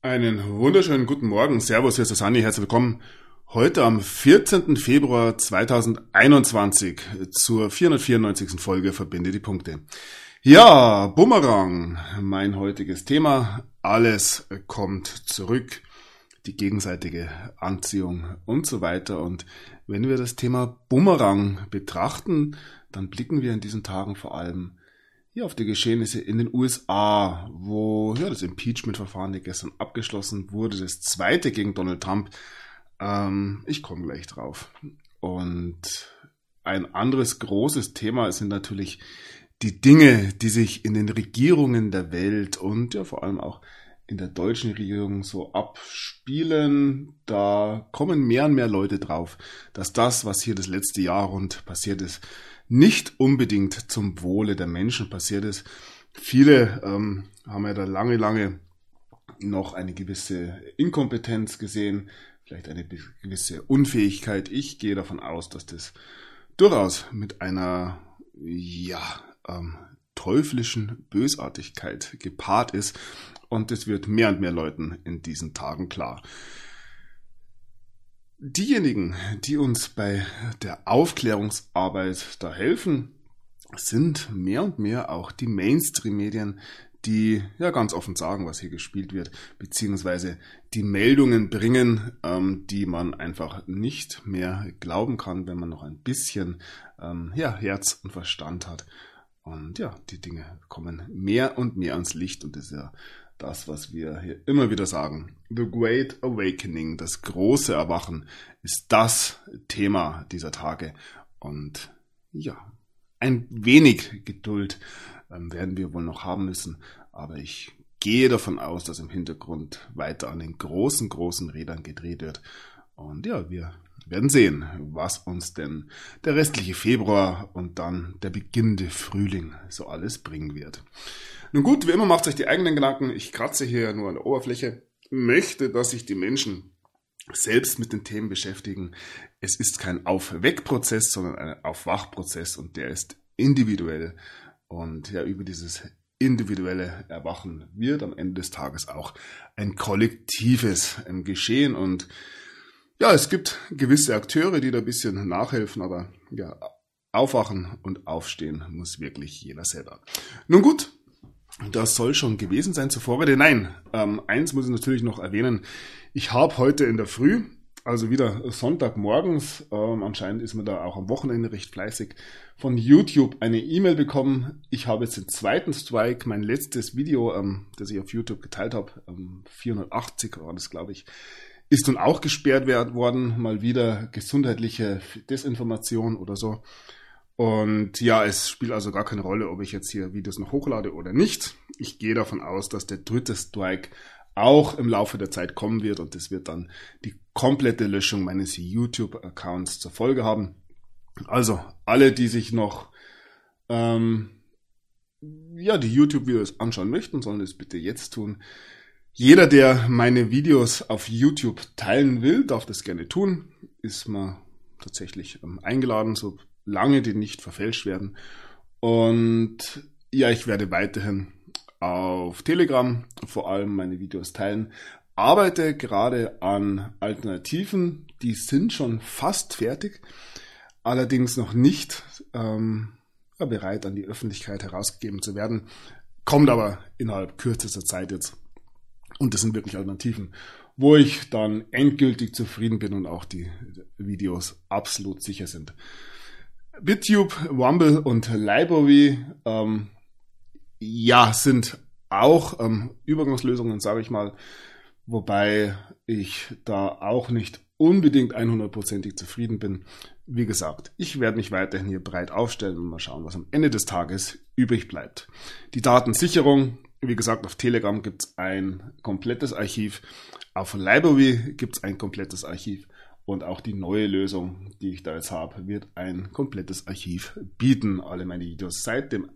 Einen wunderschönen guten Morgen. Servus, hier ist der Sani. Herzlich willkommen heute am 14. Februar 2021 zur 494. Folge Verbinde die Punkte. Ja, Bumerang, mein heutiges Thema. Alles kommt zurück, die gegenseitige Anziehung und so weiter. Und wenn wir das Thema Bumerang betrachten, dann blicken wir in diesen Tagen vor allem hier auf die Geschehnisse in den USA, wo das Impeachment-Verfahren gestern abgeschlossen wurde, das zweite gegen Donald Trump. Ich komme gleich drauf. Und ein anderes großes Thema sind natürlich die Dinge, die sich in den Regierungen der Welt und ja vor allem auch in der deutschen Regierung so abspielen. Da kommen mehr und mehr Leute drauf, dass das, was hier das letzte Jahr rund passiert ist, nicht unbedingt zum Wohle der Menschen passiert ist. Viele haben ja da lange noch eine gewisse Inkompetenz gesehen, vielleicht eine gewisse Unfähigkeit. Ich gehe davon aus, dass das durchaus mit einer teuflischen Bösartigkeit gepaart ist. Und es wird mehr und mehr Leuten in diesen Tagen klar. Diejenigen, die uns bei der Aufklärungsarbeit da helfen, sind mehr und mehr auch die Mainstream-Medien, die ja ganz offen sagen, was hier gespielt wird, beziehungsweise die Meldungen bringen, die man einfach nicht mehr glauben kann, wenn man noch ein bisschen Herz und Verstand hat. Und ja, die Dinge kommen mehr und mehr ans Licht und das ist ja das, was wir hier immer wieder sagen. The Great Awakening, das große Erwachen, ist das Thema dieser Tage. Und ja, ein wenig Geduld werden wir wohl noch haben müssen. Aber ich gehe davon aus, dass im Hintergrund weiter an den großen Rädern gedreht wird. Und ja, wir werden sehen, was uns denn der restliche Februar und dann der beginnende Frühling so alles bringen wird. Nun gut, wie immer macht euch die eigenen Gedanken. Ich kratze hier nur an der Oberfläche, möchte, dass sich die Menschen selbst mit den Themen beschäftigen. Es ist kein Auf-Weg-Prozess, sondern ein Auf-Wach-Prozess und der ist individuell. Und ja, über dieses individuelle Erwachen wird am Ende des Tages auch ein kollektives Geschehen. Und ja, es gibt gewisse Akteure, die da ein bisschen nachhelfen, aber ja, aufwachen und aufstehen muss wirklich jeder selber. Nun gut. Das soll schon gewesen sein zur Vorrede. Nein, eins muss ich natürlich noch erwähnen. Ich habe heute in der Früh, also wieder Sonntagmorgens, anscheinend ist man da auch am Wochenende recht fleißig, von YouTube eine E-Mail bekommen. Ich habe jetzt den zweiten Strike, mein letztes Video, das ich auf YouTube geteilt habe, 480 war das, glaube ich, ist nun auch gesperrt worden. Mal wieder gesundheitliche Desinformation oder so. Und ja, es spielt also gar keine Rolle, ob ich jetzt hier Videos noch hochlade oder nicht. Ich gehe davon aus, dass der dritte Strike auch im Laufe der Zeit kommen wird und das wird dann die komplette Löschung meines YouTube-Accounts zur Folge haben. Also alle, die sich noch die YouTube-Videos anschauen möchten, sollen das bitte jetzt tun. Jeder, der meine Videos auf YouTube teilen will, darf das gerne tun. Ist mal tatsächlich eingeladen, so lange die nicht verfälscht werden. Und ja, ich werde weiterhin auf Telegram vor allem meine Videos teilen. Arbeite gerade an Alternativen, die sind schon fast fertig, allerdings noch nicht bereit an die Öffentlichkeit herausgegeben zu werden. Kommt aber innerhalb kürzester Zeit jetzt. Und das sind wirklich Alternativen, wo ich dann endgültig zufrieden bin und auch die Videos absolut sicher sind. BitTube, Rumble und Library sind auch Übergangslösungen, sage ich mal, wobei ich da auch nicht unbedingt 100%ig zufrieden bin. Wie gesagt, ich werde mich weiterhin hier breit aufstellen und mal schauen, was am Ende des Tages übrig bleibt. Die Datensicherung, wie gesagt, auf Telegram gibt es ein komplettes Archiv, auf Library gibt es ein komplettes Archiv. Und auch die neue Lösung, die ich da jetzt habe, wird ein komplettes Archiv bieten. Alle meine Videos seit dem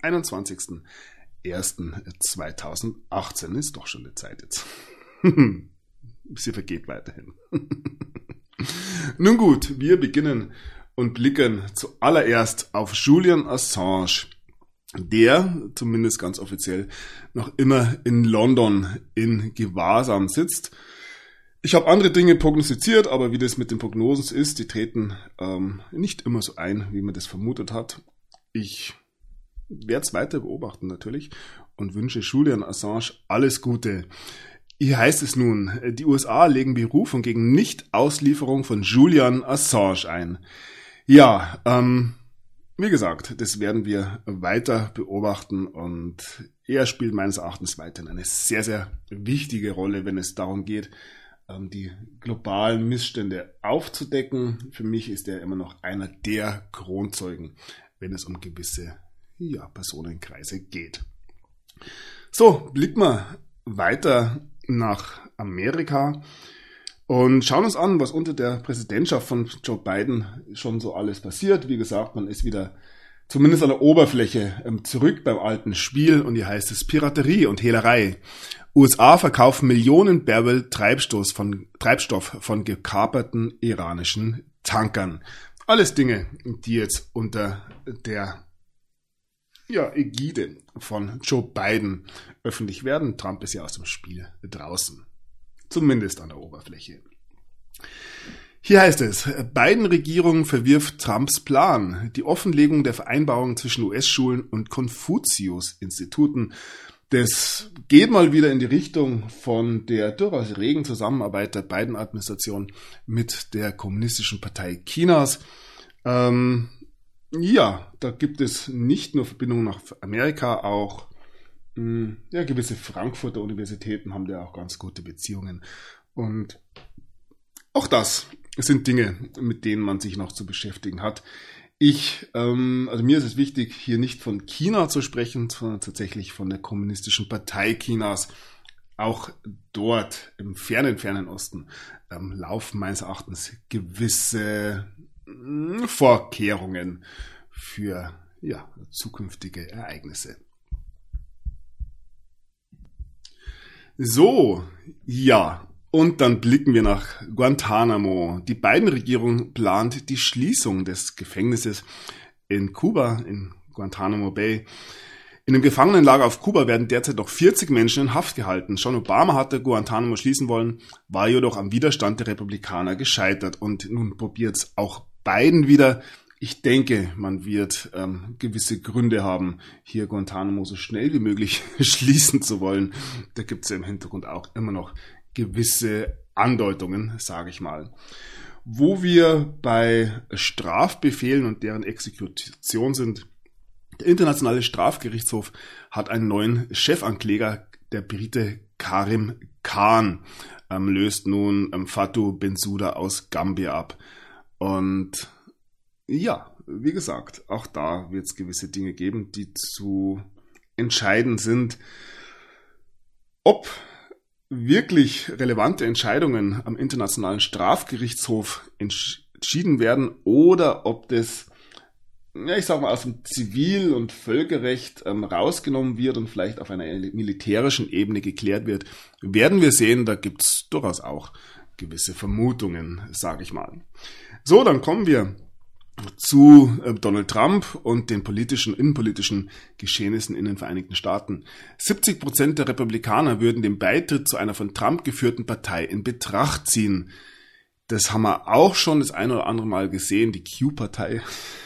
21.01.2018. Ist doch schon eine Zeit jetzt. Sie vergeht weiterhin. Nun gut, wir beginnen und blicken zuallererst auf Julian Assange. der zumindest ganz offiziell noch immer in London in Gewahrsam sitzt. Ich habe andere Dinge prognostiziert, aber wie das mit den Prognosen ist, die treten nicht immer so ein, wie man das vermutet hat. Ich werde es weiter beobachten natürlich und wünsche Julian Assange alles Gute. Hier heißt es nun, die USA legen Berufung gegen Nichtauslieferung von Julian Assange ein. Ja, wie gesagt, das werden wir weiter beobachten und er spielt meines Erachtens weiterhin eine sehr, sehr wichtige Rolle, wenn es darum geht, die globalen Missstände aufzudecken. Für mich ist er immer noch einer der Kronzeugen, wenn es um gewisse Personenkreise geht. So, blicken wir weiter nach Amerika und schauen uns an, was unter der Präsidentschaft von Joe Biden schon so alles passiert. Wie gesagt, man ist wieder zumindest an der Oberfläche zurück beim alten Spiel und hier heißt es Piraterie und Hehlerei. USA verkaufen Millionen Barrel Treibstoff von gekaperten iranischen Tankern. Alles Dinge, die jetzt unter der Ägide von Joe Biden öffentlich werden. Trump ist ja aus dem Spiel draußen. Zumindest an der Oberfläche. Hier heißt es, Biden-Regierung verwirft Trumps Plan. Die Offenlegung der Vereinbarung zwischen US-Schulen und Konfuzius-Instituten. Das geht mal wieder in die Richtung von der durchaus regen Zusammenarbeit der Biden-Administration mit der Kommunistischen Partei Chinas. Da gibt es nicht nur Verbindungen nach Amerika, auch gewisse Frankfurter Universitäten haben da auch ganz gute Beziehungen. Und auch das sind Dinge, mit denen man sich noch zu beschäftigen hat. Mir ist es wichtig, hier nicht von China zu sprechen, sondern tatsächlich von der Kommunistischen Partei Chinas. Auch dort im fernen Osten laufen meines Erachtens gewisse Vorkehrungen für zukünftige Ereignisse. So, und dann blicken wir nach Guantanamo. Die Biden-Regierung plant die Schließung des Gefängnisses in Kuba, in Guantanamo Bay. In dem Gefangenenlager auf Kuba werden derzeit noch 40 Menschen in Haft gehalten. Schon Obama hatte Guantanamo schließen wollen, war jedoch am Widerstand der Republikaner gescheitert. Und nun probiert es auch Biden wieder. Ich denke, man wird gewisse Gründe haben, hier Guantanamo so schnell wie möglich schließen zu wollen. Da gibt es ja im Hintergrund auch immer noch gewisse Andeutungen, sage ich mal. Wo wir bei Strafbefehlen und deren Exekution sind, der Internationale Strafgerichtshof hat einen neuen Chefankläger, der Brite Karim Khan, löst nun Fatou Bensouda aus Gambia ab. Und wie gesagt, auch da wird es gewisse Dinge geben, die zu entscheiden sind, ob wirklich relevante Entscheidungen am Internationalen Strafgerichtshof entschieden werden oder ob das, aus dem Zivil- und Völkerrecht rausgenommen wird und vielleicht auf einer militärischen Ebene geklärt wird, werden wir sehen. Da gibt es durchaus auch gewisse Vermutungen, sage ich mal. So, dann kommen wir zu Donald Trump und den innenpolitischen Geschehnissen in den Vereinigten Staaten. 70% der Republikaner würden den Beitritt zu einer von Trump geführten Partei in Betracht ziehen. Das haben wir auch schon das ein oder andere Mal gesehen, die Q-Partei.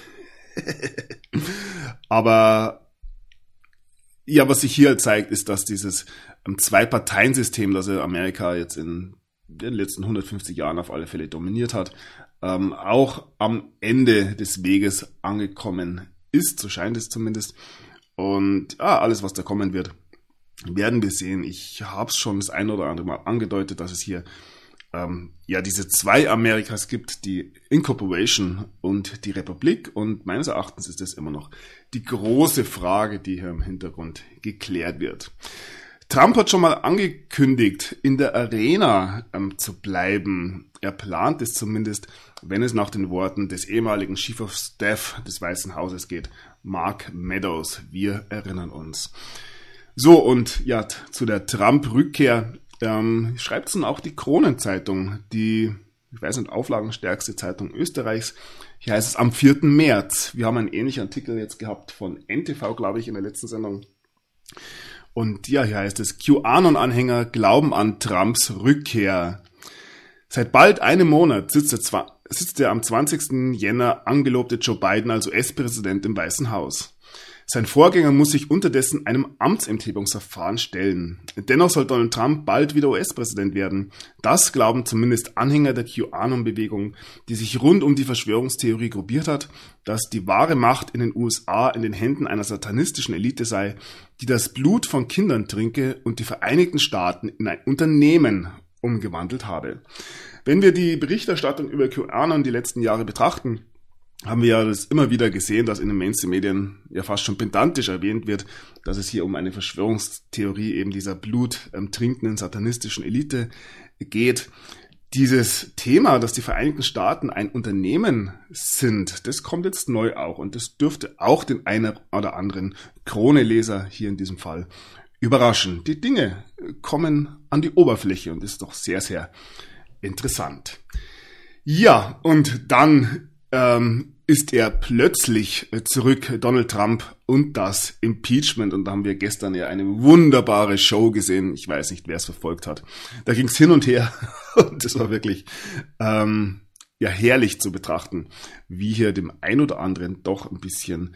Aber was sich hier zeigt, ist, dass dieses Zwei-Parteien-System, das Amerika jetzt in den letzten 150 Jahren auf alle Fälle dominiert hat, auch am Ende des Weges angekommen ist, so scheint es zumindest. Und alles, was da kommen wird, werden wir sehen. Ich habe es schon das ein oder andere Mal angedeutet, dass es hier diese zwei Amerikas gibt, die Incorporation und die Republik. Und meines Erachtens ist das immer noch die große Frage, die hier im Hintergrund geklärt wird. Trump hat schon mal angekündigt, in der Arena zu bleiben. Er plant es zumindest, wenn es nach den Worten des ehemaligen Chief of Staff des Weißen Hauses geht, Mark Meadows. Wir erinnern uns. So, und zu der Trump-Rückkehr schreibt es nun auch die Kronenzeitung. Die ich weiß nicht, auflagenstärkste Zeitung Österreichs. Hier heißt es am 4. März. Wir haben einen ähnlichen Artikel jetzt gehabt von NTV, glaube ich, in der letzten Sendung. Und ja, hier heißt es, QAnon-Anhänger glauben an Trumps Rückkehr. Seit bald einem Monat sitzt der am 20. Jänner angelobte Joe Biden als US-Präsident im Weißen Haus. Sein Vorgänger muss sich unterdessen einem Amtsenthebungsverfahren stellen. Dennoch soll Donald Trump bald wieder US-Präsident werden. Das glauben zumindest Anhänger der QAnon-Bewegung, die sich rund um die Verschwörungstheorie gruppiert hat, dass die wahre Macht in den USA in den Händen einer satanistischen Elite sei, die das Blut von Kindern trinke und die Vereinigten Staaten in ein Unternehmen umgewandelt habe. Wenn wir die Berichterstattung über QAnon die letzten Jahre betrachten, haben wir ja das immer wieder gesehen, dass in den Mainstream-Medien ja fast schon pedantisch erwähnt wird, dass es hier um eine Verschwörungstheorie eben dieser bluttrinkenden satanistischen Elite geht. Dieses Thema, dass die Vereinigten Staaten ein Unternehmen sind, das kommt jetzt neu auch und das dürfte auch den einen oder anderen Krone-Leser hier in diesem Fall überraschen. Die Dinge kommen an die Oberfläche und das ist doch sehr, sehr interessant. Ja, und dann ist er plötzlich zurück, Donald Trump und das Impeachment. Und da haben wir gestern ja eine wunderbare Show gesehen. Ich weiß nicht, wer es verfolgt hat. Da ging es hin und her und das war wirklich herrlich zu betrachten, wie hier dem ein oder anderen doch ein bisschen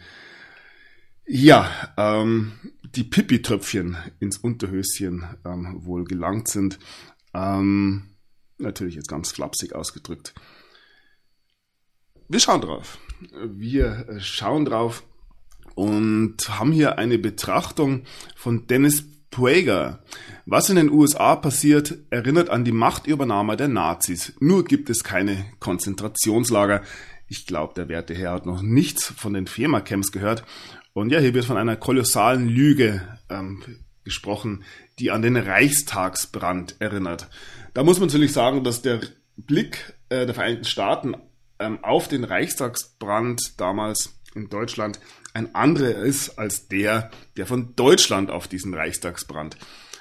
die Pipi-Tröpfchen ins Unterhöschen wohl gelangt sind. Natürlich jetzt ganz flapsig ausgedrückt. Wir schauen drauf und haben hier eine Betrachtung von Dennis Prager. Was in den USA passiert, erinnert an die Machtübernahme der Nazis. Nur gibt es keine Konzentrationslager. Ich glaube, der werte Herr hat noch nichts von den FEMA-Camps gehört. Und ja, hier wird von einer kolossalen Lüge gesprochen, die an den Reichstagsbrand erinnert. Da muss man natürlich sagen, dass der Blick der Vereinigten Staaten auf den Reichstagsbrand damals in Deutschland ein anderer ist als der von Deutschland auf diesen Reichstagsbrand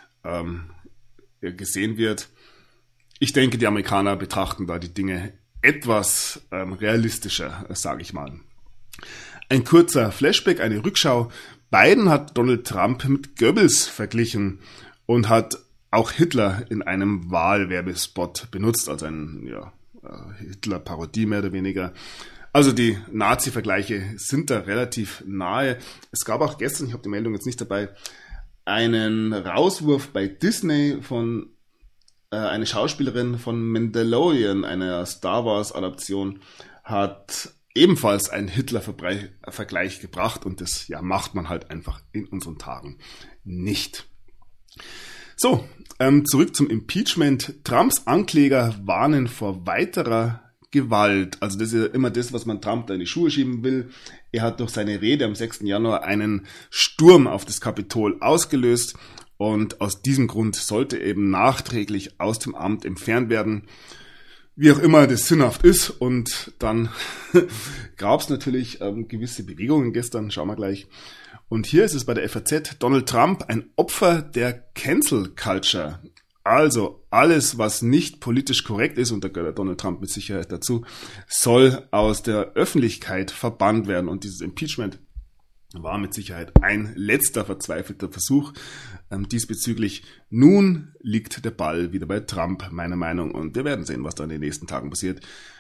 gesehen wird. Ich denke, die Amerikaner betrachten da die Dinge etwas realistischer, sage ich mal. Ein kurzer Flashback, eine Rückschau. Biden hat Donald Trump mit Goebbels verglichen und hat auch Hitler in einem Wahlwerbespot benutzt, als ein Hitler-Parodie mehr oder weniger. Also die Nazi-Vergleiche sind da relativ nahe. Es gab auch gestern, ich habe die Meldung jetzt nicht dabei, einen Rauswurf bei Disney von eine Schauspielerin von Mandalorian, einer Star Wars-Adaption, hat ebenfalls einen Hitler-Vergleich gebracht und das macht man halt einfach in unseren Tagen nicht. So, zurück zum Impeachment. Trumps Ankläger warnen vor weiterer Gewalt. Also das ist ja immer das, was man Trump da in die Schuhe schieben will. Er hat durch seine Rede am 6. Januar einen Sturm auf das Kapitol ausgelöst und aus diesem Grund sollte eben nachträglich aus dem Amt entfernt werden. Wie auch immer das sinnhaft ist. Und dann gab es natürlich gewisse Bewegungen gestern, schauen wir gleich. Und hier ist es bei der FAZ, Donald Trump, ein Opfer der Cancel Culture. Also alles, was nicht politisch korrekt ist, und da gehört Donald Trump mit Sicherheit dazu, soll aus der Öffentlichkeit verbannt werden. Und dieses Impeachment war mit Sicherheit ein letzter verzweifelter Versuch diesbezüglich. Nun liegt der Ball wieder bei Trump, meiner Meinung. Und wir werden sehen, was da in den nächsten Tagen passiert.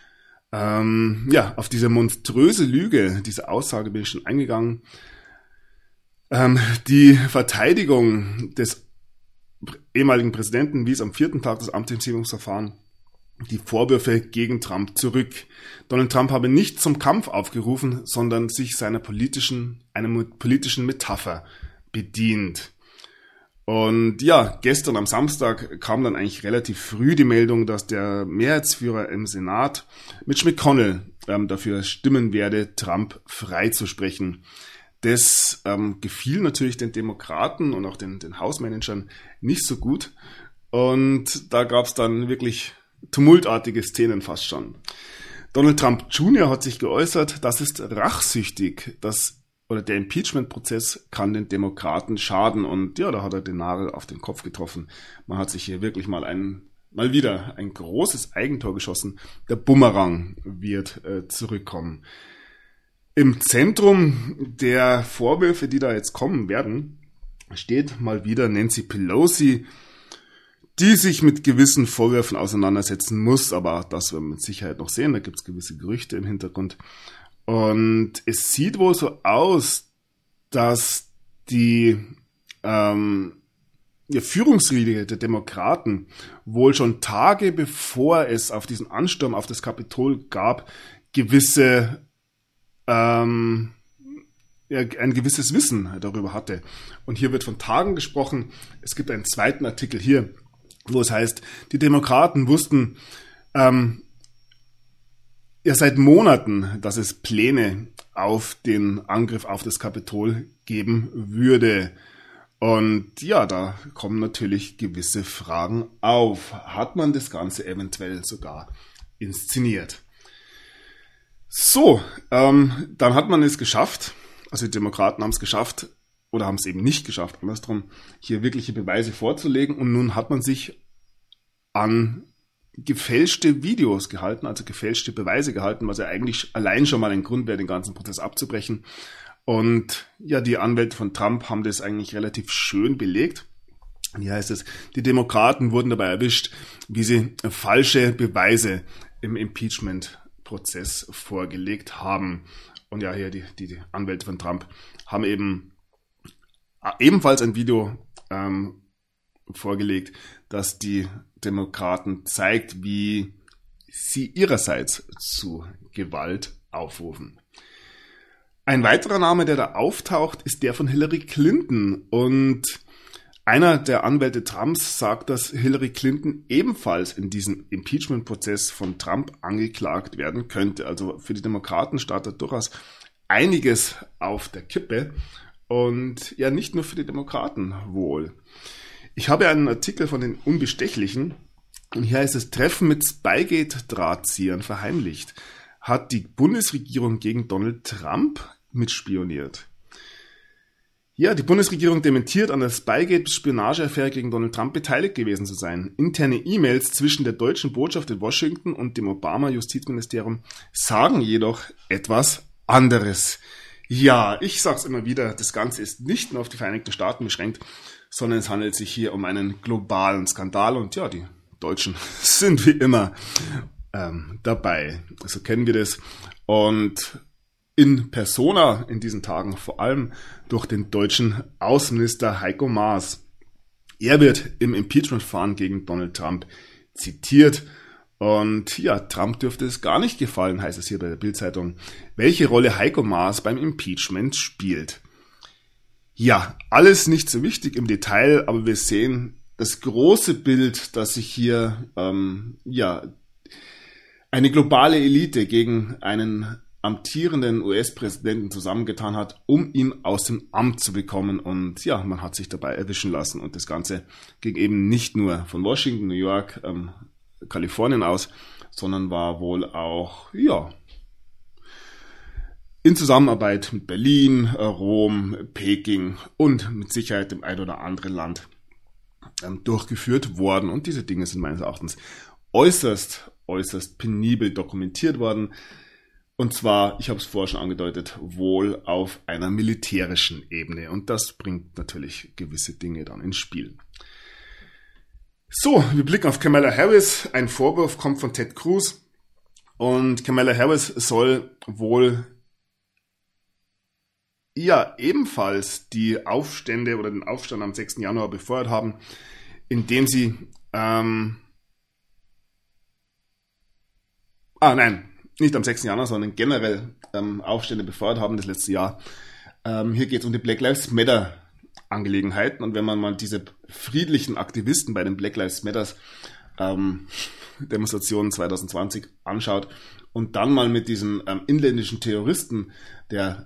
Auf diese monströse Lüge, diese Aussage bin ich schon eingegangen. Die Verteidigung des ehemaligen Präsidenten wies am 4. Tag des Amtsenthebungsverfahrens die Vorwürfe gegen Trump zurück. Donald Trump habe nicht zum Kampf aufgerufen, sondern sich einer politischen Metapher bedient. Und gestern am Samstag kam dann eigentlich relativ früh die Meldung, dass der Mehrheitsführer im Senat, Mitch McConnell, dafür stimmen werde, Trump freizusprechen. Das gefiel natürlich den Demokraten und auch den Hausmanagern nicht so gut. Und da gab es dann wirklich tumultartige Szenen fast schon. Donald Trump Jr. hat sich geäußert, das ist rachsüchtig, der Impeachment-Prozess kann den Demokraten schaden. Und da hat er den Nagel auf den Kopf getroffen. Man hat sich hier wirklich mal einen mal wieder ein großes Eigentor geschossen. Der Bumerang wird zurückkommen. Im Zentrum der Vorwürfe, die da jetzt kommen werden, steht mal wieder Nancy Pelosi, die sich mit gewissen Vorwürfen auseinandersetzen muss, aber das werden wir mit Sicherheit noch sehen, da gibt es gewisse Gerüchte im Hintergrund. Und es sieht wohl so aus, dass die Führungsriege der Demokraten wohl schon Tage bevor es auf diesen Ansturm auf das Kapitol gab, ein gewisses Wissen darüber hatte. Und hier wird von Tagen gesprochen. Es gibt einen zweiten Artikel hier, wo es heißt, die Demokraten wussten seit Monaten, dass es Pläne auf den Angriff auf das Kapitol geben würde. Und ja, da kommen natürlich gewisse Fragen auf. Hat man das Ganze eventuell sogar inszeniert? So, dann hat man es geschafft, also die Demokraten haben es geschafft, oder haben es eben nicht geschafft, andersrum, hier wirkliche Beweise vorzulegen. Und nun hat man sich an gefälschte Videos gehalten, also gefälschte Beweise gehalten, was ja eigentlich allein schon mal ein Grund wäre, den ganzen Prozess abzubrechen. Und ja, die Anwälte von Trump haben das eigentlich relativ schön belegt. Hier heißt es, die Demokraten wurden dabei erwischt, wie sie falsche Beweise im Impeachment-Prozess vorgelegt haben. Und ja, hier die Anwälte von Trump haben ebenfalls ein Video vorgelegt, das die Demokraten zeigt, wie sie ihrerseits zu Gewalt aufrufen. Ein weiterer Name, der da auftaucht, ist der von Hillary Clinton. Und einer der Anwälte Trumps sagt, dass Hillary Clinton ebenfalls in diesem Impeachment-Prozess von Trump angeklagt werden könnte. Also für die Demokraten startet durchaus einiges auf der Kippe. Und ja, nicht nur für die Demokraten wohl. Ich habe einen Artikel von den Unbestechlichen. Und hier heißt es, Treffen mit Spygate-Drahtziehern verheimlicht. Hat die Bundesregierung gegen Donald Trump mitspioniert? Ja, die Bundesregierung dementiert, an der Spygate-Spionageaffäre gegen Donald Trump beteiligt gewesen zu sein. Interne E-Mails zwischen der deutschen Botschaft in Washington und dem Obama-Justizministerium sagen jedoch etwas anderes. Ja, ich sag's immer wieder, das Ganze ist nicht nur auf die Vereinigten Staaten beschränkt, sondern es handelt sich hier um einen globalen Skandal und ja, die Deutschen sind wie immer dabei. So kennen wir das. Und in persona in diesen Tagen, vor allem durch den deutschen Außenminister Heiko Maas. Er wird im Impeachment-Verfahren gegen Donald Trump zitiert. Und ja, Trump dürfte es gar nicht gefallen, heißt es hier bei der Bild-Zeitung, welche Rolle Heiko Maas beim Impeachment spielt. Ja, alles nicht so wichtig im Detail, aber wir sehen das große Bild, dass sich hier eine globale Elite gegen einen amtierenden US-Präsidenten zusammengetan hat, um ihn aus dem Amt zu bekommen. Und ja, man hat sich dabei erwischen lassen. Und das Ganze ging eben nicht nur von Washington, New York, Kalifornien aus, sondern war wohl auch, in Zusammenarbeit mit Berlin, Rom, Peking und mit Sicherheit dem ein oder anderen Land durchgeführt worden. Und diese Dinge sind meines Erachtens äußerst penibel dokumentiert worden. Und zwar, ich habe es vorher schon angedeutet, wohl auf einer militärischen Ebene. Und das bringt natürlich gewisse Dinge dann ins Spiel. So, wir blicken auf Kamala Harris. Ein Vorwurf kommt von Ted Cruz. Und Kamala Harris soll wohl ebenfalls die Aufstände oder den Aufstand am 6. Januar befeuert haben, indem sie nicht am 6. Januar, sondern generell Aufstände befeuert haben das letzte Jahr. Hier geht es um die Black Lives Matter Angelegenheiten. Und wenn man mal diese friedlichen Aktivisten bei den Black Lives Matters Demonstrationen 2020 anschaut und dann mal mit diesen inländischen Terroristen der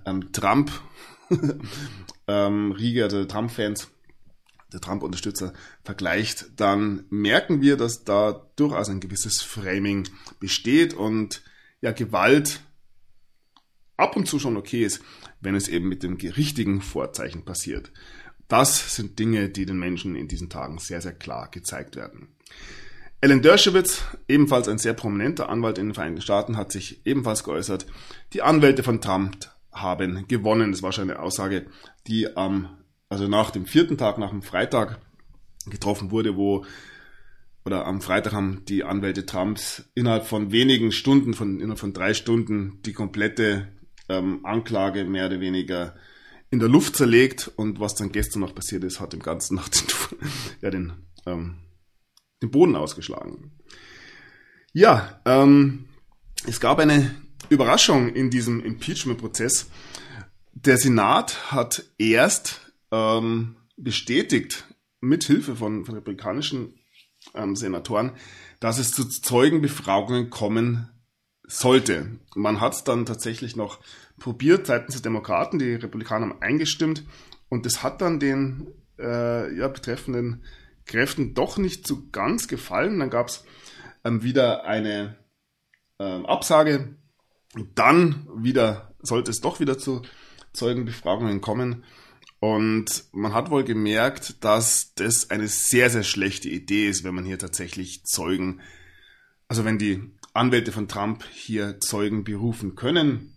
Trump-Riege, also Trump-Fans, der Trump-Unterstützer vergleicht, dann merken wir, dass da durchaus ein gewisses Framing besteht und ja, Gewalt ab und zu schon okay ist, wenn es eben mit den richtigen Vorzeichen passiert. Das sind Dinge, die den Menschen in diesen Tagen sehr, sehr klar gezeigt werden. Alan Dershowitz, ebenfalls ein sehr prominenter Anwalt in den Vereinigten Staaten, hat sich ebenfalls geäußert. Die Anwälte von Trump haben gewonnen. Das war schon eine Aussage, die also nach dem 4. Tag, nach dem Freitag getroffen wurde, am Freitag haben die Anwälte Trumps innerhalb von wenigen Stunden, innerhalb von 3 Stunden, die komplette Anklage mehr oder weniger in der Luft zerlegt. Und was dann gestern noch passiert ist, hat dem Ganzen noch den Boden ausgeschlagen. Ja, es gab eine Überraschung in diesem Impeachment-Prozess. Der Senat hat erst bestätigt, mit Hilfe von republikanischen Senatoren, dass es zu Zeugenbefragungen kommen sollte. Man hat es dann tatsächlich noch probiert seitens der Demokraten, die Republikaner haben eingestimmt und das hat dann den betreffenden Kräften doch nicht so ganz gefallen. Dann gab es wieder eine Absage. Dann sollte es doch wieder zu Zeugenbefragungen kommen. Und man hat wohl gemerkt, dass das eine sehr, sehr schlechte Idee ist, wenn man hier tatsächlich wenn die Anwälte von Trump hier Zeugen berufen können.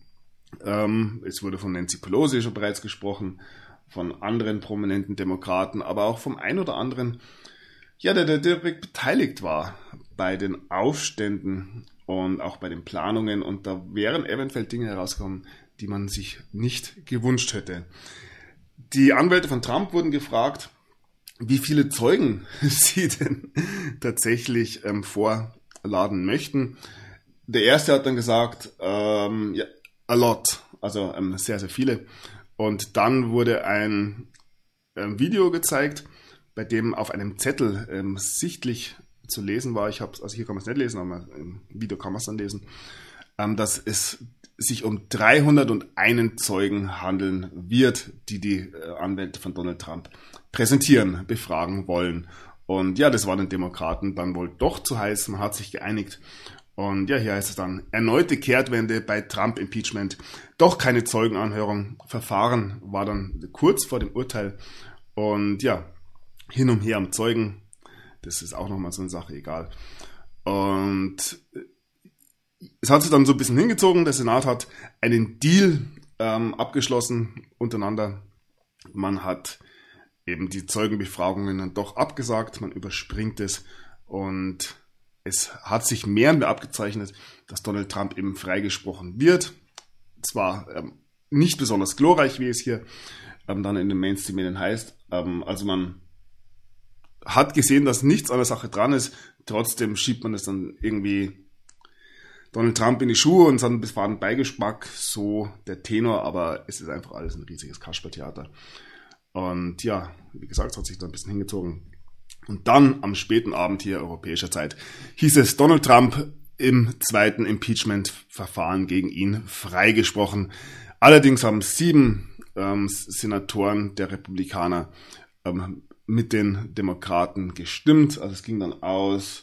Es wurde von Nancy Pelosi schon bereits gesprochen, von anderen prominenten Demokraten, aber auch vom einen oder anderen, der direkt beteiligt war bei den Aufständen und auch bei den Planungen. Und da wären eventuell Dinge herausgekommen, die man sich nicht gewünscht hätte. Die Anwälte von Trump wurden gefragt, wie viele Zeugen sie denn tatsächlich vorladen möchten. Der erste hat dann gesagt, a lot, also sehr, sehr viele. Und dann wurde ein Video gezeigt, bei dem auf einem Zettel sichtlich zu lesen war, hier kann man es nicht lesen, aber im Video kann man es dann lesen, dass es sich um 301 Zeugen handeln wird, die Anwälte von Donald Trump präsentieren, befragen wollen. Und ja, das war den Demokraten dann wohl doch zu heiß, man hat sich geeinigt. Und ja, hier heißt es dann, erneute Kehrtwende bei Trump-Impeachment, doch keine Zeugenanhörung. Verfahren war dann kurz vor dem Urteil. Und ja, hin und her am Zeugen, das ist auch nochmal so eine Sache, egal. Und es hat sich dann so ein bisschen hingezogen, der Senat hat einen Deal abgeschlossen untereinander. Man hat eben die Zeugenbefragungen dann doch abgesagt, man überspringt es und es hat sich mehr und mehr abgezeichnet, dass Donald Trump eben freigesprochen wird. Zwar nicht besonders glorreich, wie es hier dann in den Mainstream-Medien heißt. Also man hat gesehen, dass nichts an der Sache dran ist. Trotzdem schiebt man es dann irgendwie Donald Trump in die Schuhe und es hat ein bisschen Beigeschmack, so der Tenor, aber es ist einfach alles ein riesiges Kaspertheater. Und ja, wie gesagt, es hat sich da ein bisschen hingezogen. Und dann am späten Abend hier europäischer Zeit hieß es, Donald Trump im zweiten Impeachment-Verfahren gegen ihn freigesprochen. Allerdings haben 7 Senatoren der Republikaner mit den Demokraten gestimmt. Also es ging dann aus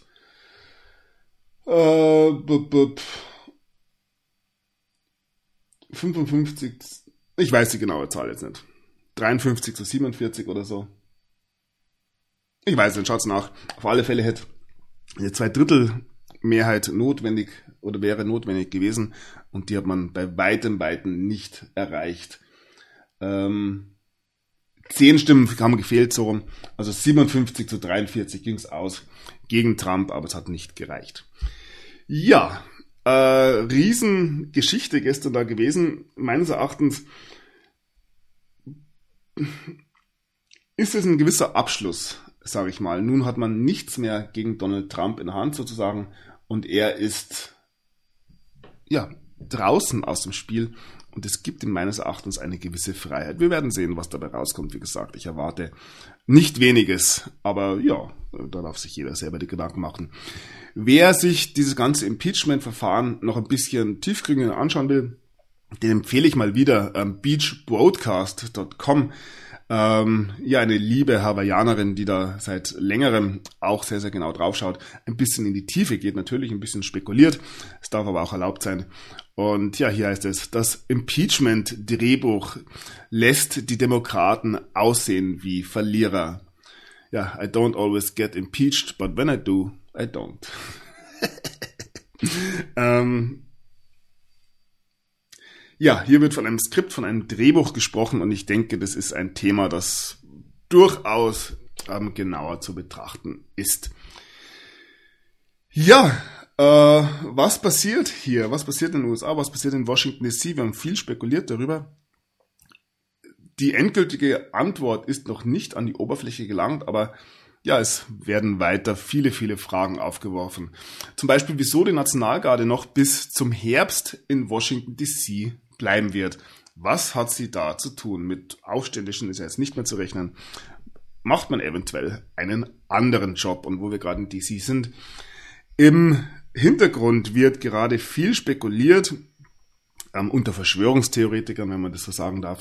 55, ich weiß die genaue Zahl jetzt nicht, 53 zu 47 oder so. Ich weiß nicht, schaut's nach. Auf alle Fälle hätte eine 2/3 Mehrheit notwendig oder wäre notwendig gewesen und die hat man bei weitem nicht erreicht. 10 Stimmen haben gefehlt, so rum. Also 57 zu 43 ging es aus gegen Trump, aber es hat nicht gereicht. Ja, Riesengeschichte gestern da gewesen. Meines Erachtens ist es ein gewisser Abschluss, sage ich mal. Nun hat man nichts mehr gegen Donald Trump in der Hand sozusagen und er ist ja draußen aus dem Spiel und es gibt ihm meines Erachtens eine gewisse Freiheit. Wir werden sehen, was dabei rauskommt. Wie gesagt, ich erwarte nicht weniges, aber ja, da darf sich jeder selber die Gedanken machen. Wer sich dieses ganze Impeachment-Verfahren noch ein bisschen tiefgründiger anschauen will, den empfehle ich mal wieder beachbroadcast.com. Eine liebe Hawaiianerin, die da seit längerem auch sehr, sehr genau draufschaut, ein bisschen in die Tiefe geht, natürlich ein bisschen spekuliert, es darf aber auch erlaubt sein. Und ja, hier heißt es, das Impeachment-Drehbuch lässt die Demokraten aussehen wie Verlierer. Ja, I don't always get impeached, but when I do, I don't. Ja, hier wird von einem Skript, von einem Drehbuch gesprochen und ich denke, das ist ein Thema, das durchaus genauer zu betrachten ist. Ja, was passiert hier? Was passiert in den USA? Was passiert in Washington DC? Wir haben viel spekuliert darüber. Die endgültige Antwort ist noch nicht an die Oberfläche gelangt, aber ja, es werden weiter viele, viele Fragen aufgeworfen. Zum Beispiel, wieso die Nationalgarde noch bis zum Herbst in Washington DC bleiben wird. Was hat sie da zu tun? Mit Aufständischen ist ja jetzt nicht mehr zu rechnen. Macht man eventuell einen anderen Job? Und wo wir gerade in DC sind, im Hintergrund wird gerade viel spekuliert, unter Verschwörungstheoretikern, wenn man das so sagen darf,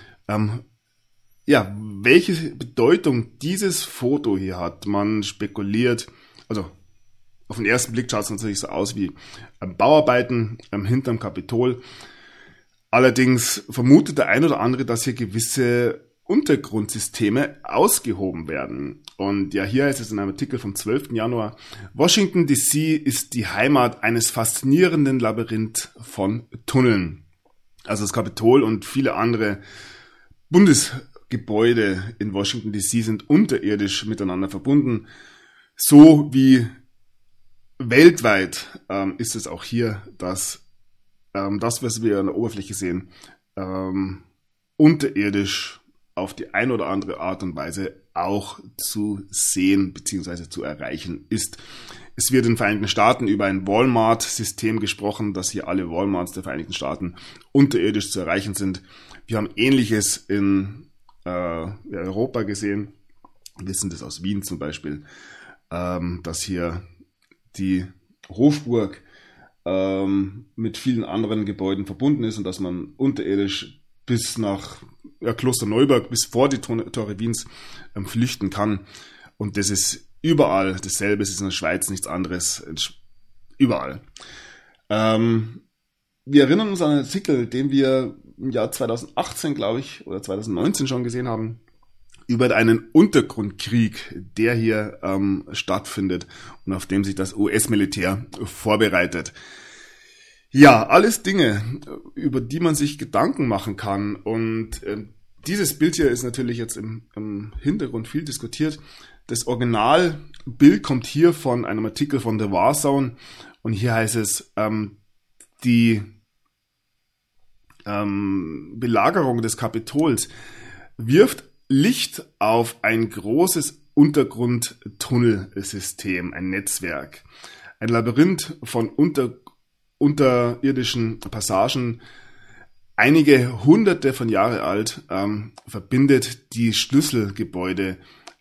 ja, welche Bedeutung dieses Foto hier hat. Man spekuliert, also auf den ersten Blick schaut es natürlich so aus wie Bauarbeiten hinterm Kapitol. Allerdings vermutet der ein oder andere, dass hier gewisse Untergrundsysteme ausgehoben werden. Und ja, hier heißt es in einem Artikel vom 12. Januar, Washington DC ist die Heimat eines faszinierenden Labyrinth von Tunneln. Also das Kapitol und viele andere Bundesgebäude in Washington DC sind unterirdisch miteinander verbunden. So wie weltweit ist es auch hier, dass das, was wir an der Oberfläche sehen, unterirdisch auf die eine oder andere Art und Weise auch zu sehen bzw. zu erreichen ist. Es wird in den Vereinigten Staaten über ein Walmart-System gesprochen, dass hier alle Walmarts der Vereinigten Staaten unterirdisch zu erreichen sind. Wir haben Ähnliches in Europa gesehen. Wir wissen das aus Wien zum Beispiel, dass hier die Hofburg mit vielen anderen Gebäuden verbunden ist und dass man unterirdisch bis nach Klosterneuburg, bis vor die Tore Wiens flüchten kann. Und das ist überall dasselbe. Es ist in der Schweiz nichts anderes. Überall. Wir erinnern uns an einen Artikel, den wir im Jahr 2018, glaube ich, oder 2019 schon gesehen haben, über einen Untergrundkrieg, der hier stattfindet und auf dem sich das US-Militär vorbereitet. Ja, alles Dinge, über die man sich Gedanken machen kann. Und dieses Bild hier ist natürlich jetzt im Hintergrund viel diskutiert. Das Originalbild kommt hier von einem Artikel von The War Zone. Und hier heißt es, die Belagerung des Kapitols wirft Licht auf ein großes Untergrundtunnelsystem, ein Netzwerk. Ein Labyrinth von unterirdischen Passagen, einige Hunderte von Jahren alt, verbindet die Schlüsselgebäude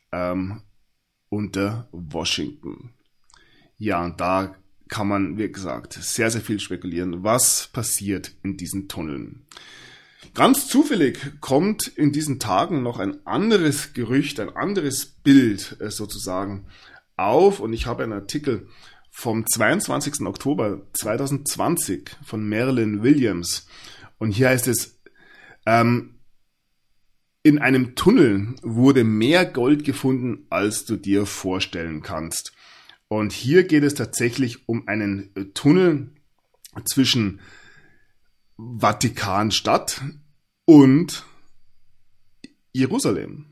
unter Washington. Ja, und da kann man, wie gesagt, sehr, sehr viel spekulieren, was passiert in diesen Tunneln. Ganz zufällig kommt in diesen Tagen noch ein anderes Gerücht, ein anderes Bild sozusagen auf, und ich habe einen Artikel vom 22. Oktober 2020 von Marilyn Williams. Und hier heißt es, in einem Tunnel wurde mehr Gold gefunden, als du dir vorstellen kannst. Und hier geht es tatsächlich um einen Tunnel zwischen Vatikanstadt und Jerusalem.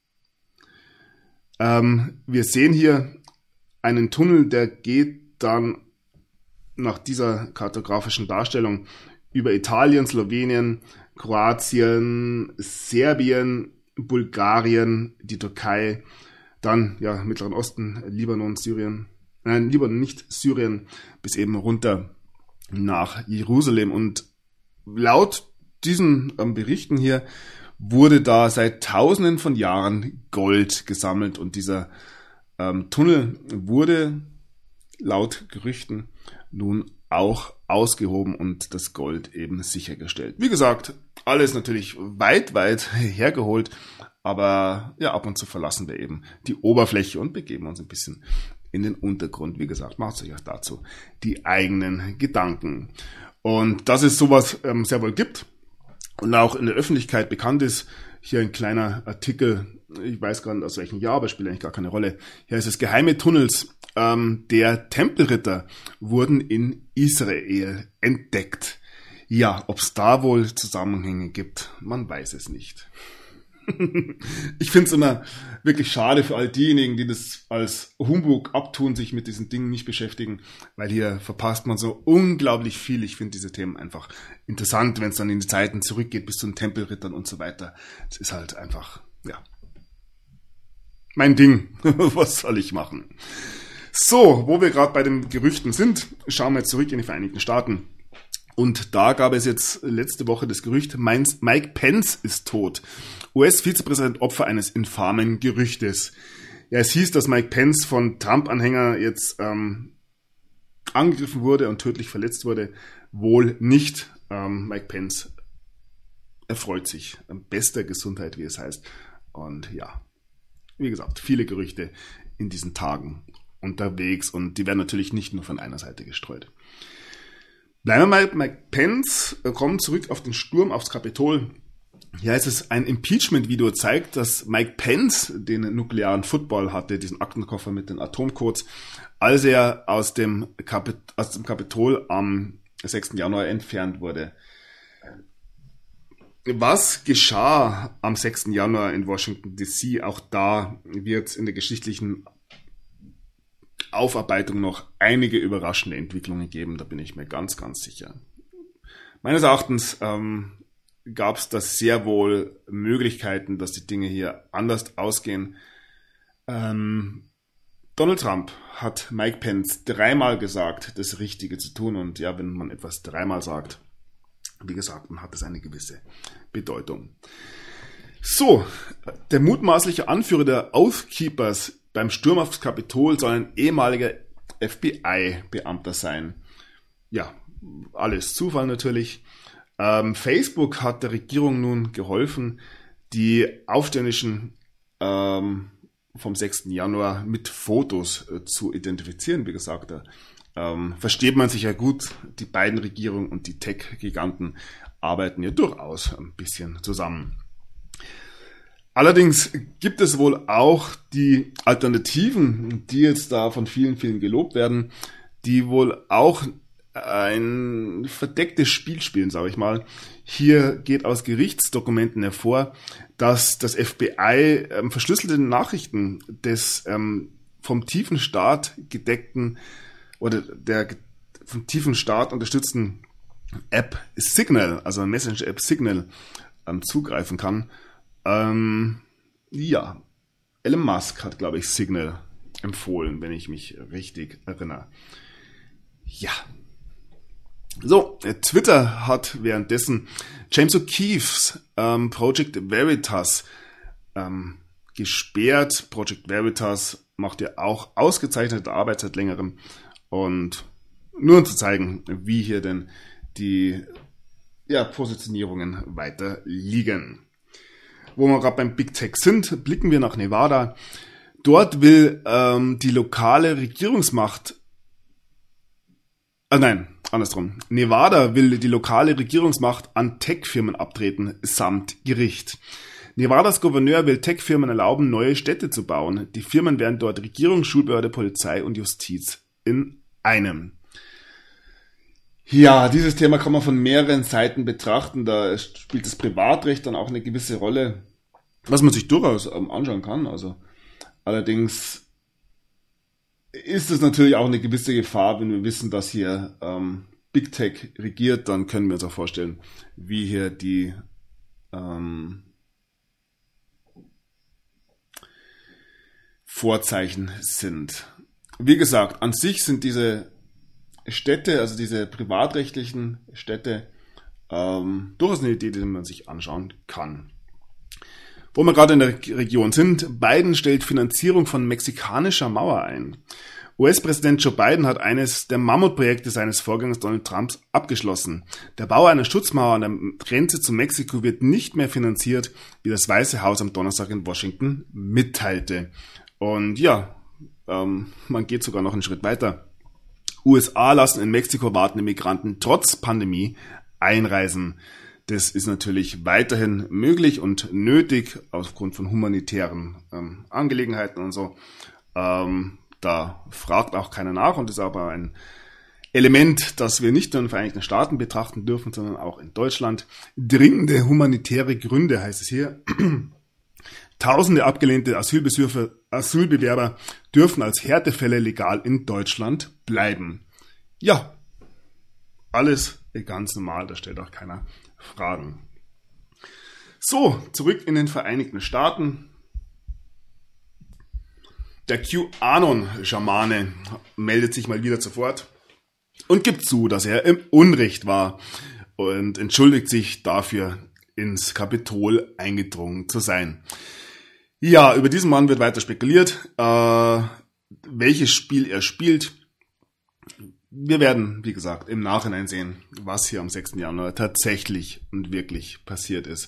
Wir sehen hier einen Tunnel, der geht dann nach dieser kartografischen Darstellung über Italien, Slowenien, Kroatien, Serbien, Bulgarien, die Türkei, dann ja Mittleren Osten, Libanon, Syrien, Libanon nicht Syrien, bis eben runter nach Jerusalem. Und laut diesen Berichten hier wurde da seit Tausenden von Jahren Gold gesammelt, und dieser Tunnel wurde laut Gerüchten nun auch ausgehoben und das Gold eben sichergestellt. Wie gesagt, alles natürlich weit, weit hergeholt, aber ja, ab und zu verlassen wir eben die Oberfläche und begeben uns ein bisschen in den Untergrund. Wie gesagt, macht euch auch dazu die eigenen Gedanken. Und dass es sowas sehr wohl gibt, und auch in der Öffentlichkeit bekannt ist. Hier ein kleiner Artikel, ich weiß gar nicht aus welchem Jahr, aber spielt eigentlich gar keine Rolle. Hier heißt es, geheime Tunnels der Tempelritter wurden in Israel entdeckt. Ja, ob es da wohl Zusammenhänge gibt, man weiß es nicht. Ich finde es immer wirklich schade für all diejenigen, die das als Humbug abtun, sich mit diesen Dingen nicht beschäftigen, weil hier verpasst man so unglaublich viel. Ich finde diese Themen einfach interessant, wenn es dann in die Zeiten zurückgeht bis zu den Tempelrittern und so weiter. Es ist halt einfach, ja, mein Ding. Was soll ich machen? So, wo wir gerade bei den Gerüchten sind, schauen wir jetzt zurück in die Vereinigten Staaten. Und da gab es jetzt letzte Woche das Gerücht, Mike Pence ist tot. US-Vizepräsident Opfer eines infamen Gerüchtes. Ja, es hieß, dass Mike Pence von Trump-Anhängern jetzt angegriffen wurde und tödlich verletzt wurde. Wohl nicht. Mike Pence erfreut sich an bester Gesundheit, wie es heißt. Und ja, wie gesagt, viele Gerüchte in diesen Tagen unterwegs. Und die werden natürlich nicht nur von einer Seite gestreut. Bleiben wir mal, Mike Pence kommt zurück auf den Sturm aufs Kapitol. Hier heißt es, ein Impeachment-Video zeigt, dass Mike Pence den nuklearen Football hatte, diesen Aktenkoffer mit den Atomcodes, als er aus dem Kapitol am 6. Januar entfernt wurde. Was geschah am 6. Januar in Washington DC? Auch da wird es in der geschichtlichen Aufarbeitung noch einige überraschende Entwicklungen geben, da bin ich mir ganz, ganz sicher. Meines Erachtens gab es da sehr wohl Möglichkeiten, dass die Dinge hier anders ausgehen. Donald Trump hat Mike Pence 3-mal gesagt, das Richtige zu tun. Und ja, wenn man etwas 3-mal sagt, wie gesagt, dann hat es eine gewisse Bedeutung. So, der mutmaßliche Anführer der Oath Keepers beim Sturm aufs Kapitol soll ein ehemaliger FBI-Beamter sein. Ja, alles Zufall natürlich. Facebook hat der Regierung nun geholfen, die Aufständischen vom 6. Januar mit Fotos zu identifizieren. Wie gesagt, da versteht man sich ja gut. Die beiden Regierungen und die Tech-Giganten arbeiten ja durchaus ein bisschen zusammen. Allerdings gibt es wohl auch die Alternativen, die jetzt da von vielen, vielen gelobt werden, die wohl auch ein verdecktes Spiel spielen, sage ich mal. Hier geht aus Gerichtsdokumenten hervor, dass das FBI verschlüsselte Nachrichten des vom tiefen Staat gedeckten oder der vom tiefen Staat unterstützten App Signal, also Messenger-App Signal, zugreifen kann. Ja, Elon Musk hat, glaube ich, Signal empfohlen, wenn ich mich richtig erinnere. Ja. So, Twitter hat währenddessen James O'Keefe's Project Veritas gesperrt. Project Veritas macht ja auch ausgezeichnete Arbeit seit längerem. Und nur um zu zeigen, wie hier denn die Positionierungen weiter liegen. Wo wir gerade beim Big Tech sind, blicken wir nach Nevada. Dort will die lokale Regierungsmacht Nevada will die lokale Regierungsmacht an Tech-Firmen abtreten, samt Gericht. Nevadas Gouverneur will Tech-Firmen erlauben, neue Städte zu bauen. Die Firmen werden dort Regierung, Schulbehörde, Polizei und Justiz in einem. Ja, dieses Thema kann man von mehreren Seiten betrachten. Da spielt das Privatrecht dann auch eine gewisse Rolle, was man sich durchaus anschauen kann. Also allerdings ist es natürlich auch eine gewisse Gefahr, wenn wir wissen, dass hier Big Tech regiert, dann können wir uns auch vorstellen, wie hier die Vorzeichen sind. Wie gesagt, an sich sind diese Städte, also diese privatrechtlichen Städte, durchaus eine Idee, die man sich anschauen kann. Wo wir gerade in der Region sind, Biden stellt Finanzierung von mexikanischer Mauer ein. US-Präsident Joe Biden hat eines der Mammutprojekte seines Vorgängers Donald Trumps abgeschlossen. Der Bau einer Schutzmauer an der Grenze zu Mexiko wird nicht mehr finanziert, wie das Weiße Haus am Donnerstag in Washington mitteilte. Und ja, man geht sogar noch einen Schritt weiter. USA lassen in Mexiko wartende Migranten trotz Pandemie einreisen. Das ist natürlich weiterhin möglich und nötig aufgrund von humanitären Angelegenheiten und so. Da fragt auch keiner nach und ist aber ein Element, das wir nicht nur in den Vereinigten Staaten betrachten dürfen, sondern auch in Deutschland. Dringende humanitäre Gründe heißt es hier. Tausende abgelehnte Asylbewerber dürfen als Härtefälle legal in Deutschland bleiben. Ja, alles ganz normal, da stellt auch keiner Fragen. So, zurück in den Vereinigten Staaten. Der QAnon-Schamane meldet sich mal wieder zu Wort und gibt zu, dass er im Unrecht war und entschuldigt sich dafür, ins Kapitol eingedrungen zu sein. Ja, über diesen Mann wird weiter spekuliert, welches Spiel er spielt. Wir werden, wie gesagt, im Nachhinein sehen, was hier am 6. Januar tatsächlich und wirklich passiert ist.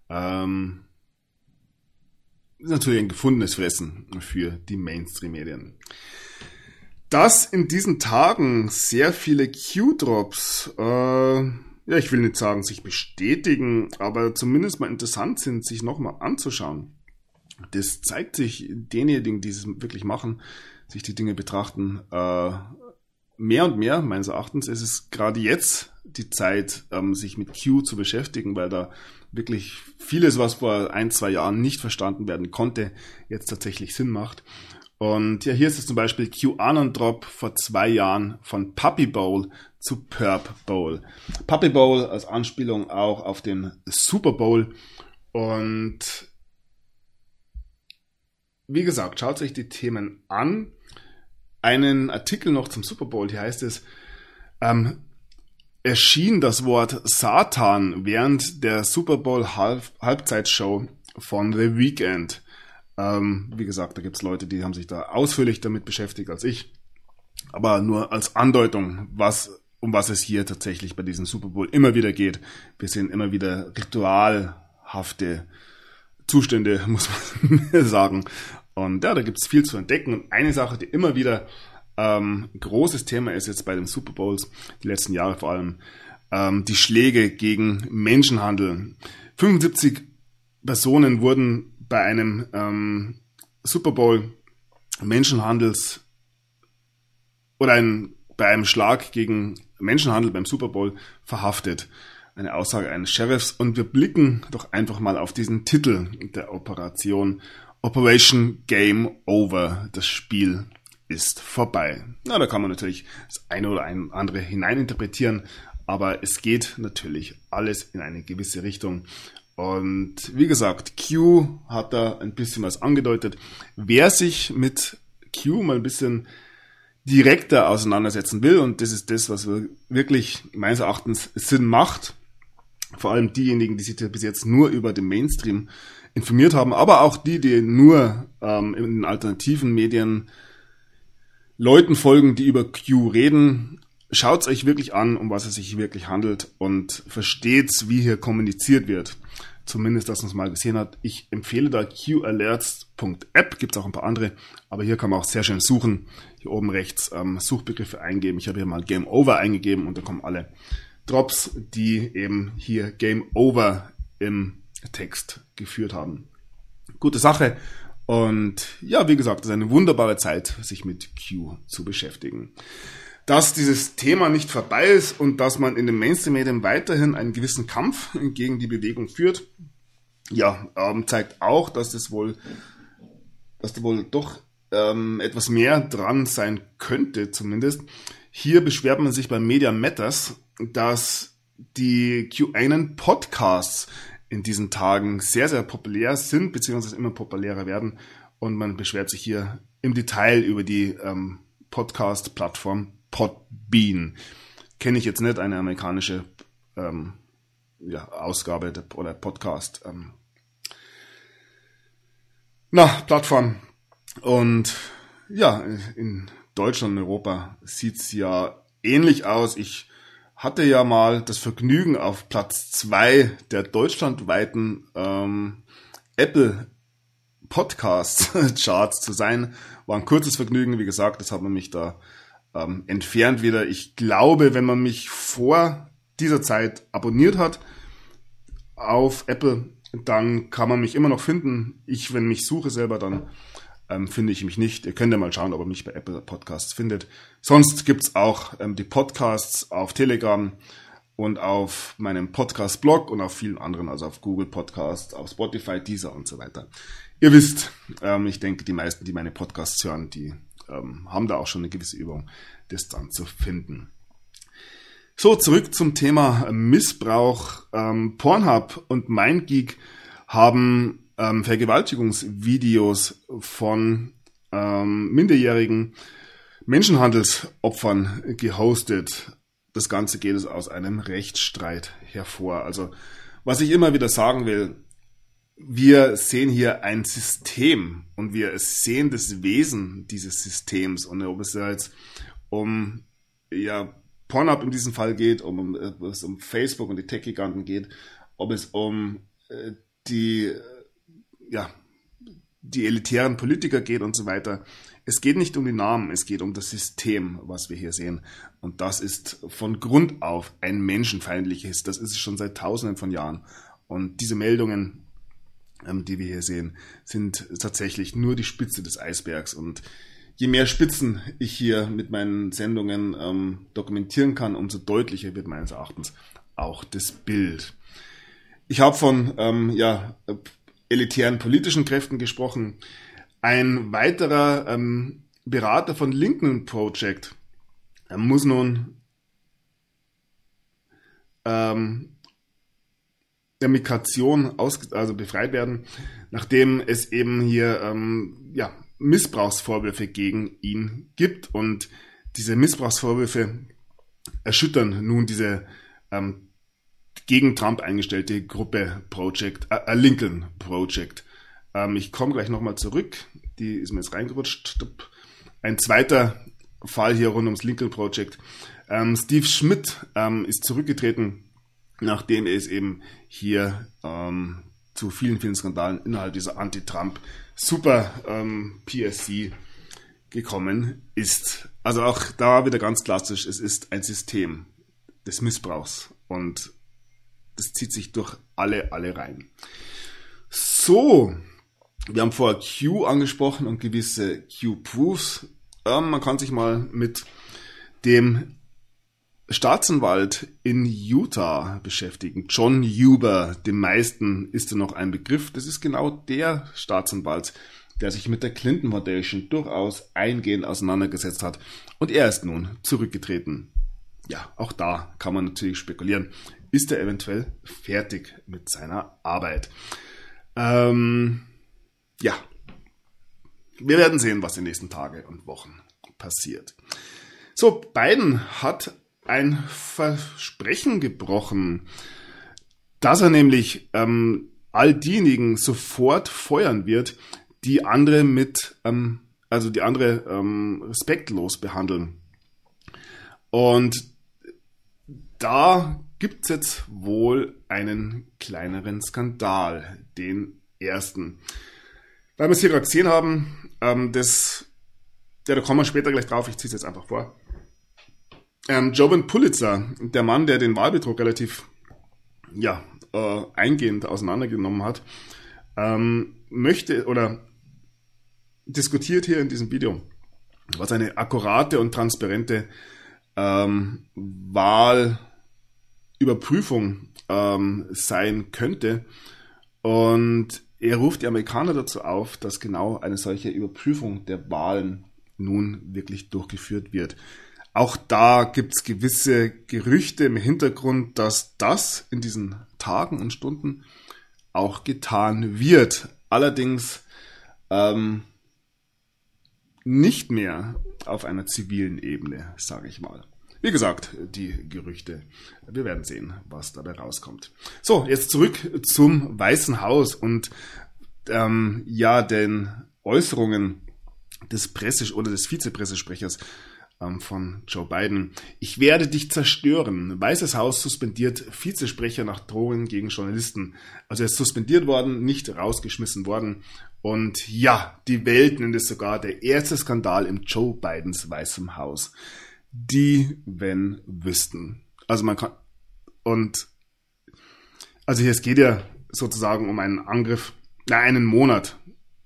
Ist natürlich ein gefundenes Fressen für die Mainstream-Medien. Dass in diesen Tagen sehr viele Q-Drops, ich will nicht sagen, sich bestätigen, aber zumindest mal interessant sind, sich nochmal anzuschauen. Das zeigt sich denjenigen, die es wirklich machen, sich die Dinge betrachten, mehr und mehr, meines Erachtens. Es ist gerade jetzt die Zeit, sich mit Q zu beschäftigen, weil da wirklich vieles, was vor 1-2 Jahren nicht verstanden werden konnte, jetzt tatsächlich Sinn macht. Und ja, hier ist es zum Beispiel QAnon-Drop vor 2 Jahren von Puppy Bowl zu Perp Bowl. Puppy Bowl als Anspielung auch auf den Super Bowl. Und wie gesagt, schaut euch die Themen an. Einen Artikel noch zum Super Bowl, hier heißt es, erschien das Wort Satan während der Super Bowl Halbzeitshow von The Weeknd. Wie gesagt, da gibt es Leute, die haben sich da ausführlich damit beschäftigt als ich. Aber nur als Andeutung, um was es hier tatsächlich bei diesem Super Bowl immer wieder geht. Wir sehen immer wieder ritualhafte Zustände, muss man sagen. Und ja, da gibt es viel zu entdecken. Und eine Sache, die immer wieder großes Thema ist jetzt bei den Super Bowls, die letzten Jahre vor allem, die Schläge gegen Menschenhandel. 75 Personen wurden bei einem Super Bowl Menschenhandels oder bei einem Schlag gegen Menschenhandel beim Super Bowl verhaftet. Eine Aussage eines Sheriffs. Und wir blicken doch einfach mal auf diesen Titel der Operation. Operation Game Over. Das Spiel ist vorbei. Na, da kann man natürlich das eine oder andere hineininterpretieren, aber es geht natürlich alles in eine gewisse Richtung. Und wie gesagt, Q hat da ein bisschen was angedeutet. Wer sich mit Q mal ein bisschen direkter auseinandersetzen will, und das ist das, was wirklich meines Erachtens Sinn macht, vor allem diejenigen, die sich bis jetzt nur über den Mainstream informiert haben, aber auch die nur in den alternativen Medien Leuten folgen, die über Q reden. Schaut's euch wirklich an, um was es sich wirklich handelt und versteht's, wie hier kommuniziert wird. Zumindest, dass man es mal gesehen hat. Ich empfehle da qalerts.app, gibt's auch ein paar andere, aber hier kann man auch sehr schön suchen. Hier oben rechts Suchbegriffe eingeben. Ich habe hier mal Game Over eingegeben und da kommen alle Drops, die eben hier Game Over im Text geführt haben. Gute Sache. Und ja, wie gesagt, es ist eine wunderbare Zeit, sich mit Q zu beschäftigen. Dass dieses Thema nicht vorbei ist und dass man in den Mainstream-Medien weiterhin einen gewissen Kampf gegen die Bewegung führt, ja, zeigt auch, dass da wohl doch etwas mehr dran sein könnte, zumindest. Hier beschwert man sich bei Media Matters, dass die QAnon-Podcasts in diesen Tagen sehr, sehr populär sind, beziehungsweise immer populärer werden. Und man beschwert sich hier im Detail über die Podcast-Plattform Podbean. Kenne ich jetzt nicht, eine amerikanische Ausgabe oder Podcast Plattform. Und ja, in Deutschland und Europa sieht's ja ähnlich aus. Ich hatte ja mal das Vergnügen, auf Platz 2 der deutschlandweiten Apple Podcast Charts zu sein. War ein kurzes Vergnügen, wie gesagt, das hat man mich da entfernt wieder. Ich glaube, wenn man mich vor dieser Zeit abonniert hat, auf Apple, dann kann man mich immer noch finden. Wenn ich suche selber, dann finde ich mich nicht. Ihr könnt ja mal schauen, ob ihr mich bei Apple Podcasts findet. Sonst gibt's auch die Podcasts auf Telegram und auf meinem Podcast-Blog und auf vielen anderen, also auf Google Podcasts, auf Spotify, Deezer und so weiter. Ihr wisst, ich denke, die meisten, die meine Podcasts hören, die haben da auch schon eine gewisse Übung, das dann zu finden. So, zurück zum Thema Missbrauch. Pornhub und MindGeek haben Vergewaltigungsvideos von minderjährigen Menschenhandelsopfern gehostet. Das Ganze geht aus einem Rechtsstreit hervor. Also, was ich immer wieder sagen will, wir sehen hier ein System und wir sehen das Wesen dieses Systems. Und ob es jetzt um Pornhub in diesem Fall geht, ob es um Facebook und die Tech-Giganten geht, ob es um die elitären Politiker geht und so weiter. Es geht nicht um die Namen, es geht um das System, was wir hier sehen. Und das ist von Grund auf ein menschenfeindliches. Das ist es schon seit Tausenden von Jahren. Und diese Meldungen, die wir hier sehen, sind tatsächlich nur die Spitze des Eisbergs. Und je mehr Spitzen ich hier mit meinen Sendungen dokumentieren kann, umso deutlicher wird meines Erachtens auch das Bild. Ich habe von elitären politischen Kräften gesprochen. Ein weiterer Berater von Lincoln Project muss nun der Migration befreit werden, nachdem es eben hier Missbrauchsvorwürfe gegen ihn gibt. Und diese Missbrauchsvorwürfe erschüttern nun diese gegen Trump eingestellte Gruppe Lincoln Project. Ich komme gleich nochmal zurück. Die ist mir jetzt reingerutscht. Ein zweiter Fall hier rund ums Lincoln Project. Steve Schmidt ist zurückgetreten, nachdem es eben hier zu vielen, vielen Skandalen innerhalb dieser Anti-Trump Super PSC gekommen ist. Also auch da wieder ganz klassisch, es ist ein System des Missbrauchs und das zieht sich durch alle rein. So, wir haben vorher Q angesprochen und gewisse Q-Proofs. Man kann sich mal mit dem Staatsanwalt in Utah beschäftigen. John Huber, den meisten ist er noch ein Begriff. Das ist genau der Staatsanwalt, der sich mit der Clinton Foundation durchaus eingehend auseinandergesetzt hat. Und er ist nun zurückgetreten. Ja, auch da kann man natürlich spekulieren. Ist er eventuell fertig mit seiner Arbeit? Wir werden sehen, was in den nächsten Tagen und Wochen passiert. So, Biden hat ein Versprechen gebrochen, dass er nämlich all diejenigen sofort feuern wird, die andere respektlos behandeln. Und da gibt es jetzt wohl einen kleineren Skandal, den ersten. Weil wir es hier gerade gesehen haben, da kommen wir später gleich drauf, ich ziehe es jetzt einfach vor. Jovan Pulitzer, der Mann, der den Wahlbetrug relativ eingehend auseinandergenommen hat, möchte oder diskutiert hier in diesem Video, was eine akkurate und transparente Wahlüberprüfung sein könnte. Und er ruft die Amerikaner dazu auf, dass genau eine solche Überprüfung der Wahlen nun wirklich durchgeführt wird. Auch da gibt es gewisse Gerüchte im Hintergrund, dass das in diesen Tagen und Stunden auch getan wird. Allerdings nicht mehr auf einer zivilen Ebene, sage ich mal. Wie gesagt, die Gerüchte. Wir werden sehen, was dabei rauskommt. So, jetzt zurück zum Weißen Haus und den Äußerungen des des Vizepressesprechers von Joe Biden. Ich werde dich zerstören. Weißes Haus suspendiert Vizesprecher nach Drohungen gegen Journalisten. Also er ist suspendiert worden, nicht rausgeschmissen worden. Und ja, die Welt nennt es sogar der erste Skandal im Joe Bidens Weißem Haus. Die, wenn wüssten. Also man kann, und Also hier, es geht ja sozusagen um einen Angriff, einen Monat.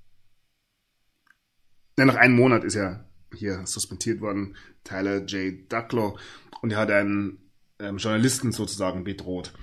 Nach einem Monat ist er hier suspendiert worden, Tyler J. Ducklow, und er hat einen Journalisten sozusagen bedroht.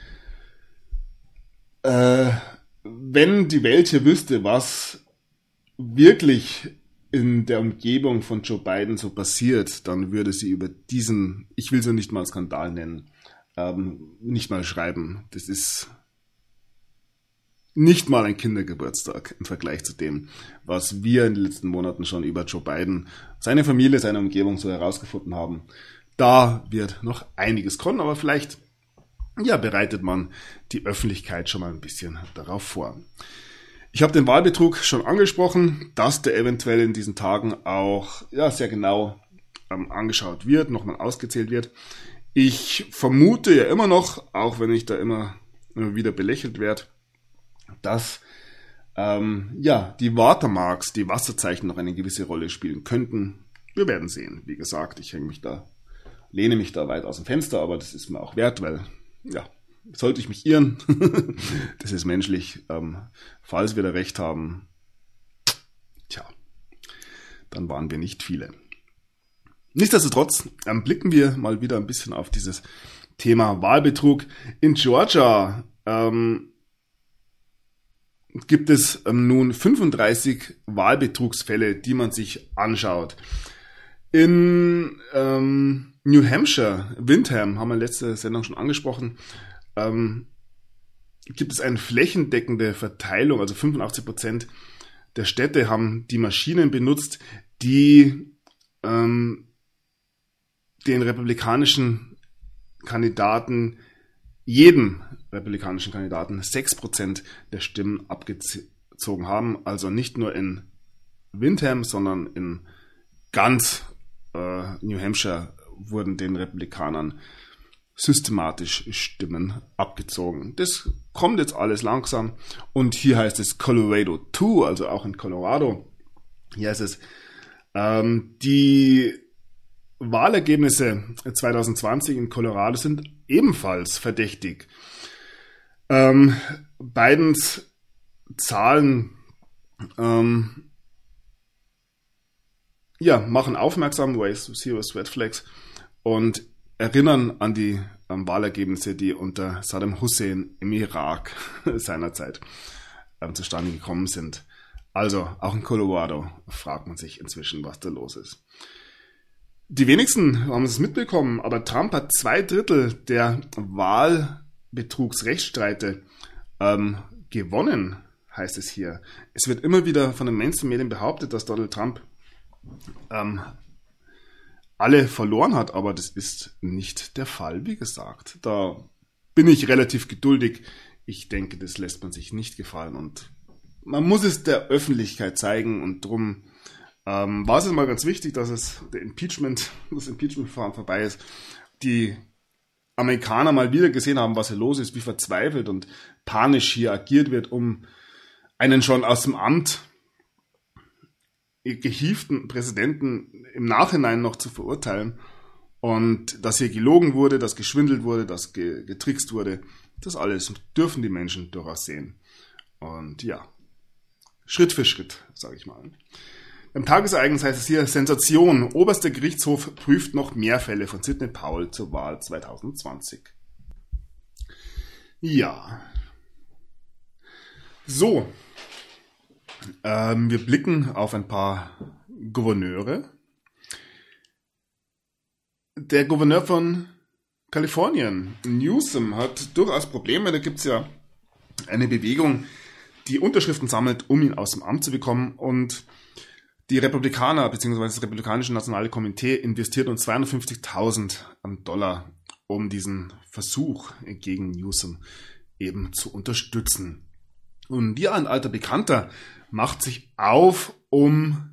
Wenn die Welt hier wüsste, was wirklich in der Umgebung von Joe Biden so passiert, dann würde sie über diesen, ich will es ja nicht mal Skandal nennen, nicht mal schreiben. Das ist nicht mal ein Kindergeburtstag im Vergleich zu dem, was wir in den letzten Monaten schon über Joe Biden, seine Familie, seine Umgebung so herausgefunden haben. Da wird noch einiges kommen, aber vielleicht bereitet man die Öffentlichkeit schon mal ein bisschen darauf vor. Ich habe den Wahlbetrug schon angesprochen, dass der eventuell in diesen Tagen auch sehr genau angeschaut wird, nochmal ausgezählt wird. Ich vermute ja immer noch, auch wenn ich da immer wieder belächelt werde, dass die Watermarks, die Wasserzeichen noch eine gewisse Rolle spielen könnten. Wir werden sehen. Wie gesagt, ich lehne mich da weit aus dem Fenster, aber das ist mir auch wert, weil sollte ich mich irren, das ist menschlich, falls wir da recht haben, dann waren wir nicht viele. Nichtsdestotrotz blicken wir mal wieder ein bisschen auf dieses Thema Wahlbetrug. In Georgia gibt es nun 35 Wahlbetrugsfälle, die man sich anschaut. In New Hampshire, Windham, haben wir letzte Sendung schon angesprochen, gibt es eine flächendeckende Verteilung, also 85% der Städte haben die Maschinen benutzt, die den republikanischen Kandidaten, jedem republikanischen Kandidaten 6% der Stimmen abgezogen haben. Also nicht nur in Windham, sondern in ganz New Hampshire wurden den Republikanern systematisch Stimmen abgezogen. Das kommt jetzt alles langsam und hier heißt es Colorado 2, also auch in Colorado. Hier heißt es, die Wahlergebnisse 2020 in Colorado sind ebenfalls verdächtig. Bidens Zahlen machen aufmerksam, Serious Red Flags, und erinnern an die Wahlergebnisse, die unter Saddam Hussein im Irak seinerzeit zustande gekommen sind. Also auch in Colorado fragt man sich inzwischen, was da los ist. Die wenigsten haben es mitbekommen, aber Trump hat 2/3 der Wahlbetrugsrechtsstreite gewonnen, heißt es hier. Es wird immer wieder von den Mainstream-Medien behauptet, dass Donald Trump alle verloren hat, aber das ist nicht der Fall, wie gesagt. Da bin ich relativ geduldig. Ich denke, das lässt man sich nicht gefallen und man muss es der Öffentlichkeit zeigen und drum war es mal ganz wichtig, dass das Impeachment-Verfahren vorbei ist. Die Amerikaner mal wieder gesehen haben, was hier los ist, wie verzweifelt und panisch hier agiert wird, um einen schon aus dem Amt gehievten Präsidenten im Nachhinein noch zu verurteilen und dass hier gelogen wurde, dass geschwindelt wurde, dass getrickst wurde, das alles dürfen die Menschen durchaus sehen. Und Schritt für Schritt, sage ich mal. Beim Tagesereignis heißt es hier, Sensation, oberster Gerichtshof prüft noch mehr Fälle von Sidney Powell zur Wahl 2020. Ja. So. Wir blicken auf ein paar Gouverneure. Der Gouverneur von Kalifornien, Newsom, hat durchaus Probleme. Da gibt es ja eine Bewegung, die Unterschriften sammelt, um ihn aus dem Amt zu bekommen. Und die Republikaner bzw. das Republikanische Nationale Komitee investiert uns $250.000, um diesen Versuch gegen Newsom eben zu unterstützen. Und ein alter Bekannter macht sich auf, um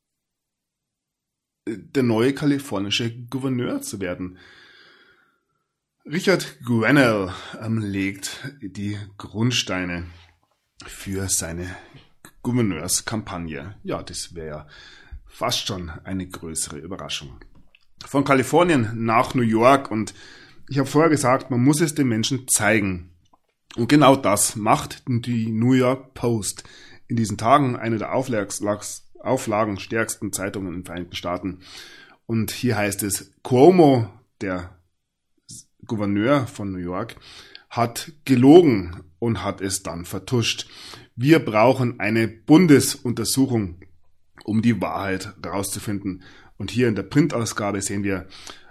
der neue kalifornische Gouverneur zu werden. Richard Grenell legt die Grundsteine für seine Gouverneurskampagne. Ja, das wäre ja fast schon eine größere Überraschung. Von Kalifornien nach New York, und ich habe vorher gesagt, man muss es den Menschen zeigen. Und genau das macht die New York Post in diesen Tagen, eine der auflagenstärksten Zeitungen in den Vereinigten Staaten. Und hier heißt es, Cuomo, der Gouverneur von New York, hat gelogen und hat es dann vertuscht. Wir brauchen eine Bundesuntersuchung, um die Wahrheit rauszufinden. Und hier in der Printausgabe sehen wir,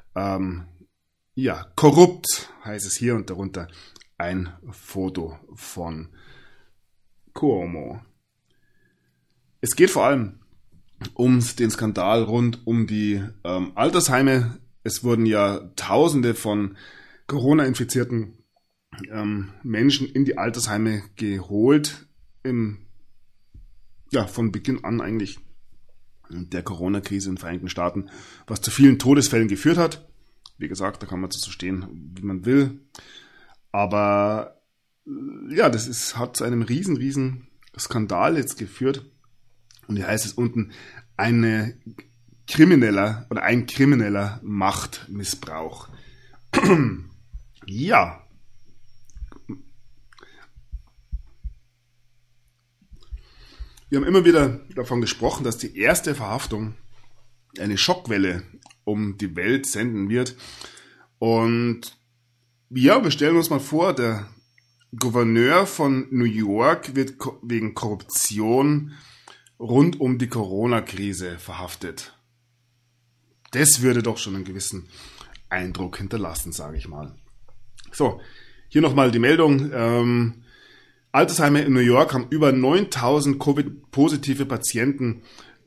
korrupt heißt es hier und darunter ein Foto von Cuomo. Es geht vor allem um den Skandal rund um die Altersheime. Es wurden ja Tausende von Corona-infizierten Menschen in die Altersheime geholt, von Beginn an eigentlich der Corona-Krise in den Vereinigten Staaten, was zu vielen Todesfällen geführt hat. Wie gesagt, da kann man so stehen, wie man will. Aber hat zu einem riesen Skandal jetzt geführt. Und hier heißt es unten, ein krimineller Machtmissbrauch. Ja. Wir haben immer wieder davon gesprochen, dass die erste Verhaftung eine Schockwelle um die Welt senden wird. Und ja, wir stellen uns mal vor, der Gouverneur von New York wird wegen Korruption rund um die Corona-Krise verhaftet. Das würde doch schon einen gewissen Eindruck hinterlassen, sage ich mal. So, hier nochmal die Meldung. Altersheime in New York haben über 9000 Covid-positive Patienten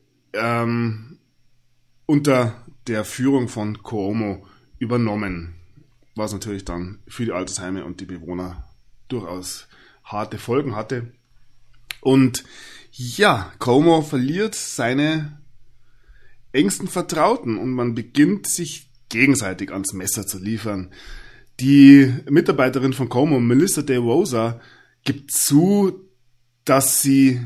unter der Führung von Cuomo übernommen, was natürlich dann für die Altersheime und die Bewohner durchaus harte Folgen hatte. Und ja, Cuomo verliert seine engsten Vertrauten und man beginnt sich gegenseitig ans Messer zu liefern. Die Mitarbeiterin von Cuomo, Melissa DeRosa, gibt zu, dass sie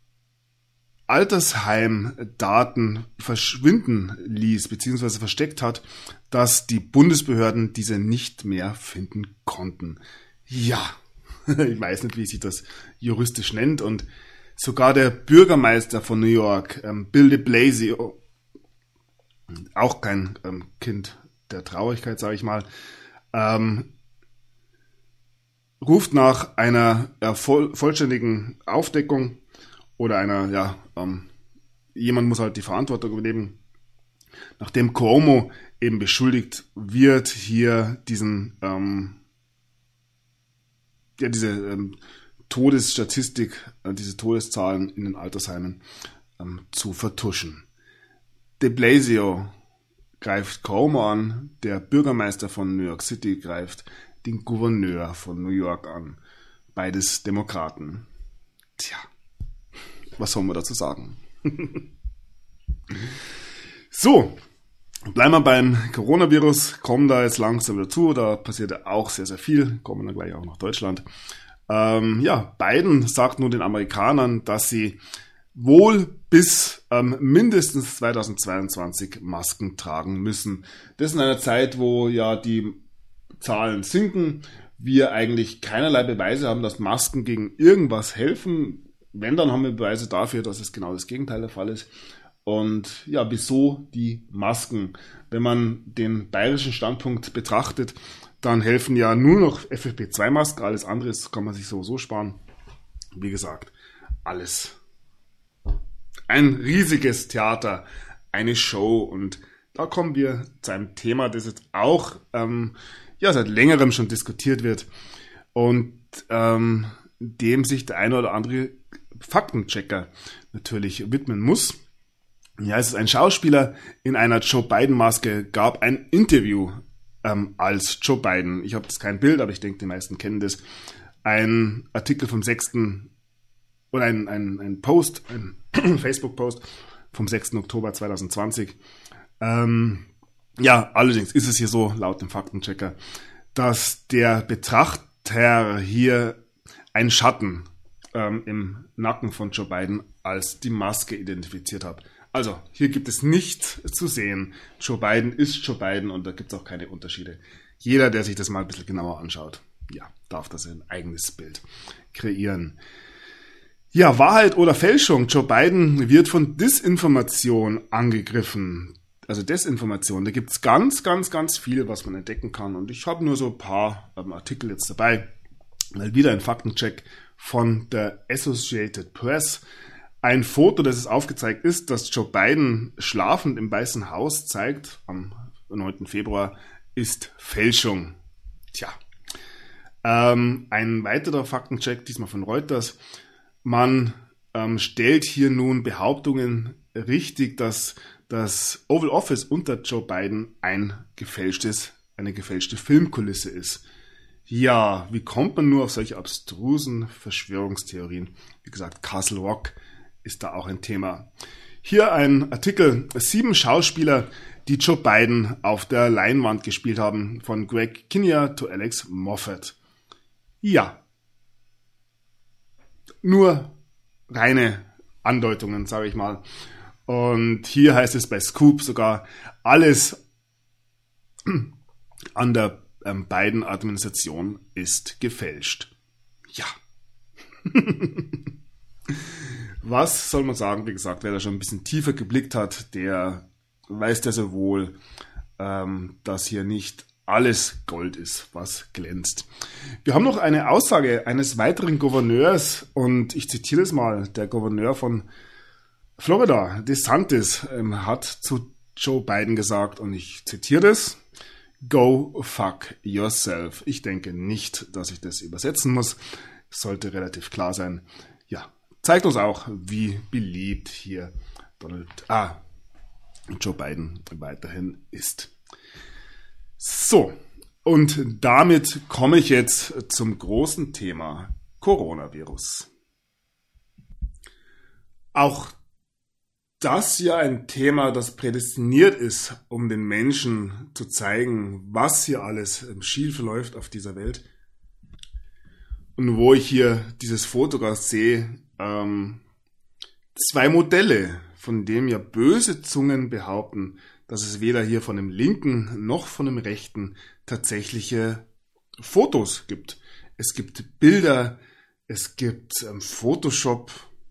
Altersheimdaten verschwinden ließ bzw. versteckt hat, dass die Bundesbehörden diese nicht mehr finden konnten. Ja, ich weiß nicht, wie sich das juristisch nennt, und sogar der Bürgermeister von New York, Bill de Blasio, auch kein Kind der Traurigkeit, sage ich mal, ruft nach einer vollständigen Aufdeckung oder einer, jemand muss halt die Verantwortung übernehmen, nachdem Cuomo eben beschuldigt wird, hier diese Todesstatistik, diese Todeszahlen in den Altersheimen zu vertuschen. De Blasio greift Cuomo an, der Bürgermeister von New York City greift den Gouverneur von New York an. Beides Demokraten. Tja, was soll man dazu sagen? So, bleiben wir beim Coronavirus, kommen da jetzt langsam dazu, da passiert ja auch sehr, sehr viel, kommen dann gleich auch nach Deutschland. Biden sagt nun den Amerikanern, dass sie wohl bis mindestens 2022 Masken tragen müssen. Das in einer Zeit, wo ja die Zahlen sinken, wir eigentlich keinerlei Beweise haben, dass Masken gegen irgendwas helfen. Wenn, dann haben wir Beweise dafür, dass es genau das Gegenteil der Fall ist. Und ja, wieso die Masken? Wenn man den bayerischen Standpunkt betrachtet, dann helfen ja nur noch FFP2-Masken, alles andere kann man sich sowieso sparen. Wie gesagt, alles ein riesiges Theater, eine Show, und da kommen wir zu einem Thema, das jetzt auch seit längerem schon diskutiert wird und dem sich der eine oder andere Faktenchecker natürlich widmen muss. Ja, es ist ein Schauspieler in einer Joe Biden-Maske, gab ein Interview als Joe Biden. Ich habe jetzt kein Bild, aber ich denke, die meisten kennen das. Ein Artikel vom 6. oder ein Post, ein Facebook-Post vom 6. Oktober 2020. Allerdings ist es hier so, laut dem Faktenchecker, dass der Betrachter hier einen Schatten im Nacken von Joe Biden als die Maske identifiziert hat. Also, hier gibt es nichts zu sehen. Joe Biden ist Joe Biden und da gibt es auch keine Unterschiede. Jeder, der sich das mal ein bisschen genauer anschaut, ja, darf das ein eigenes Bild kreieren. Ja, Wahrheit oder Fälschung? Joe Biden wird von Disinformation angegriffen. Also Desinformation, da gibt es ganz, ganz, ganz viel, was man entdecken kann. Und ich habe nur so ein paar Artikel jetzt dabei. Mal wieder ein Faktencheck von der Associated Press. Ein Foto, das es aufgezeigt ist, dass Joe Biden schlafend im Weißen Haus zeigt, am 9. Februar, ist Fälschung. Tja. Ein weiterer Faktencheck, diesmal von Reuters. Man stellt hier nun Behauptungen richtig, dass das Oval Office unter Joe Biden eine gefälschte Filmkulisse ist. Ja, wie kommt man nur auf solche abstrusen Verschwörungstheorien? Wie gesagt, Castle Rock ist da auch ein Thema. Hier ein Artikel, 7 Schauspieler, die Joe Biden auf der Leinwand gespielt haben, von Greg Kinnear to Alex Moffat. Ja, nur reine Andeutungen, sage ich mal. Und hier heißt es bei Scoop sogar, alles an der Biden-Administration ist gefälscht. Ja. Was soll man sagen? Wie gesagt, wer da schon ein bisschen tiefer geblickt hat, der weiß ja sehr wohl, dass hier nicht alles Gold ist, was glänzt. Wir haben noch eine Aussage eines weiteren Gouverneurs und ich zitiere es mal. Der Gouverneur von Florida, DeSantis, hat zu Joe Biden gesagt, und ich zitiere das: Go fuck yourself. Ich denke nicht, dass ich das übersetzen muss. Sollte relativ klar sein. Ja, zeigt uns auch, wie beliebt hier Joe Biden weiterhin ist. So, und damit komme ich jetzt zum großen Thema Coronavirus. Auch das ja ein Thema, das prädestiniert ist, um den Menschen zu zeigen, was hier alles schief läuft auf dieser Welt. Und wo ich hier dieses Foto gerade sehe, 2 Modelle, von dem ja böse Zungen behaupten, dass es weder hier von dem linken noch von dem rechten tatsächliche Fotos gibt. Es gibt Bilder, es gibt Photoshop,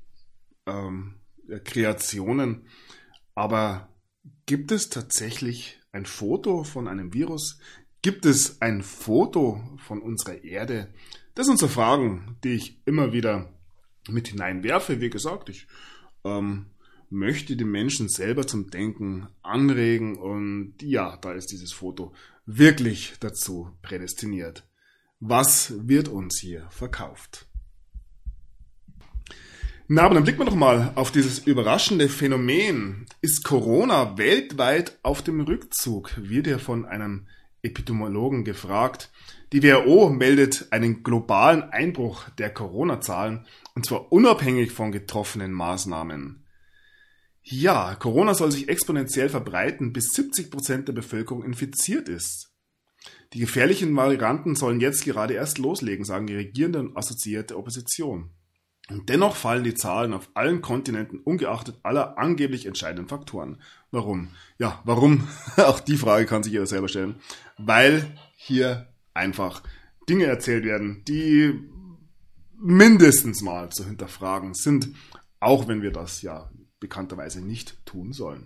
Kreationen, aber gibt es tatsächlich ein Foto von einem Virus? Gibt es ein Foto von unserer Erde? Das sind so Fragen, die ich immer wieder mit hineinwerfe. Wie gesagt, ich möchte die Menschen selber zum Denken anregen und ja, da ist dieses Foto wirklich dazu prädestiniert. Was wird uns hier verkauft? Na, aber dann blicken wir doch mal auf dieses überraschende Phänomen. Ist Corona weltweit auf dem Rückzug? Wird ja von einem Epidemiologen gefragt. Die WHO meldet einen globalen Einbruch der Corona-Zahlen, und zwar unabhängig von getroffenen Maßnahmen. Ja, Corona soll sich exponentiell verbreiten, bis 70% der Bevölkerung infiziert ist. Die gefährlichen Varianten sollen jetzt gerade erst loslegen, sagen die regierende und assoziierte Opposition. Und dennoch fallen die Zahlen auf allen Kontinenten ungeachtet aller angeblich entscheidenden Faktoren. Warum? Ja, warum? Auch die Frage kann sich jeder selber stellen. Weil hier einfach Dinge erzählt werden, die mindestens mal zu hinterfragen sind, auch wenn wir das ja bekannterweise nicht tun sollen.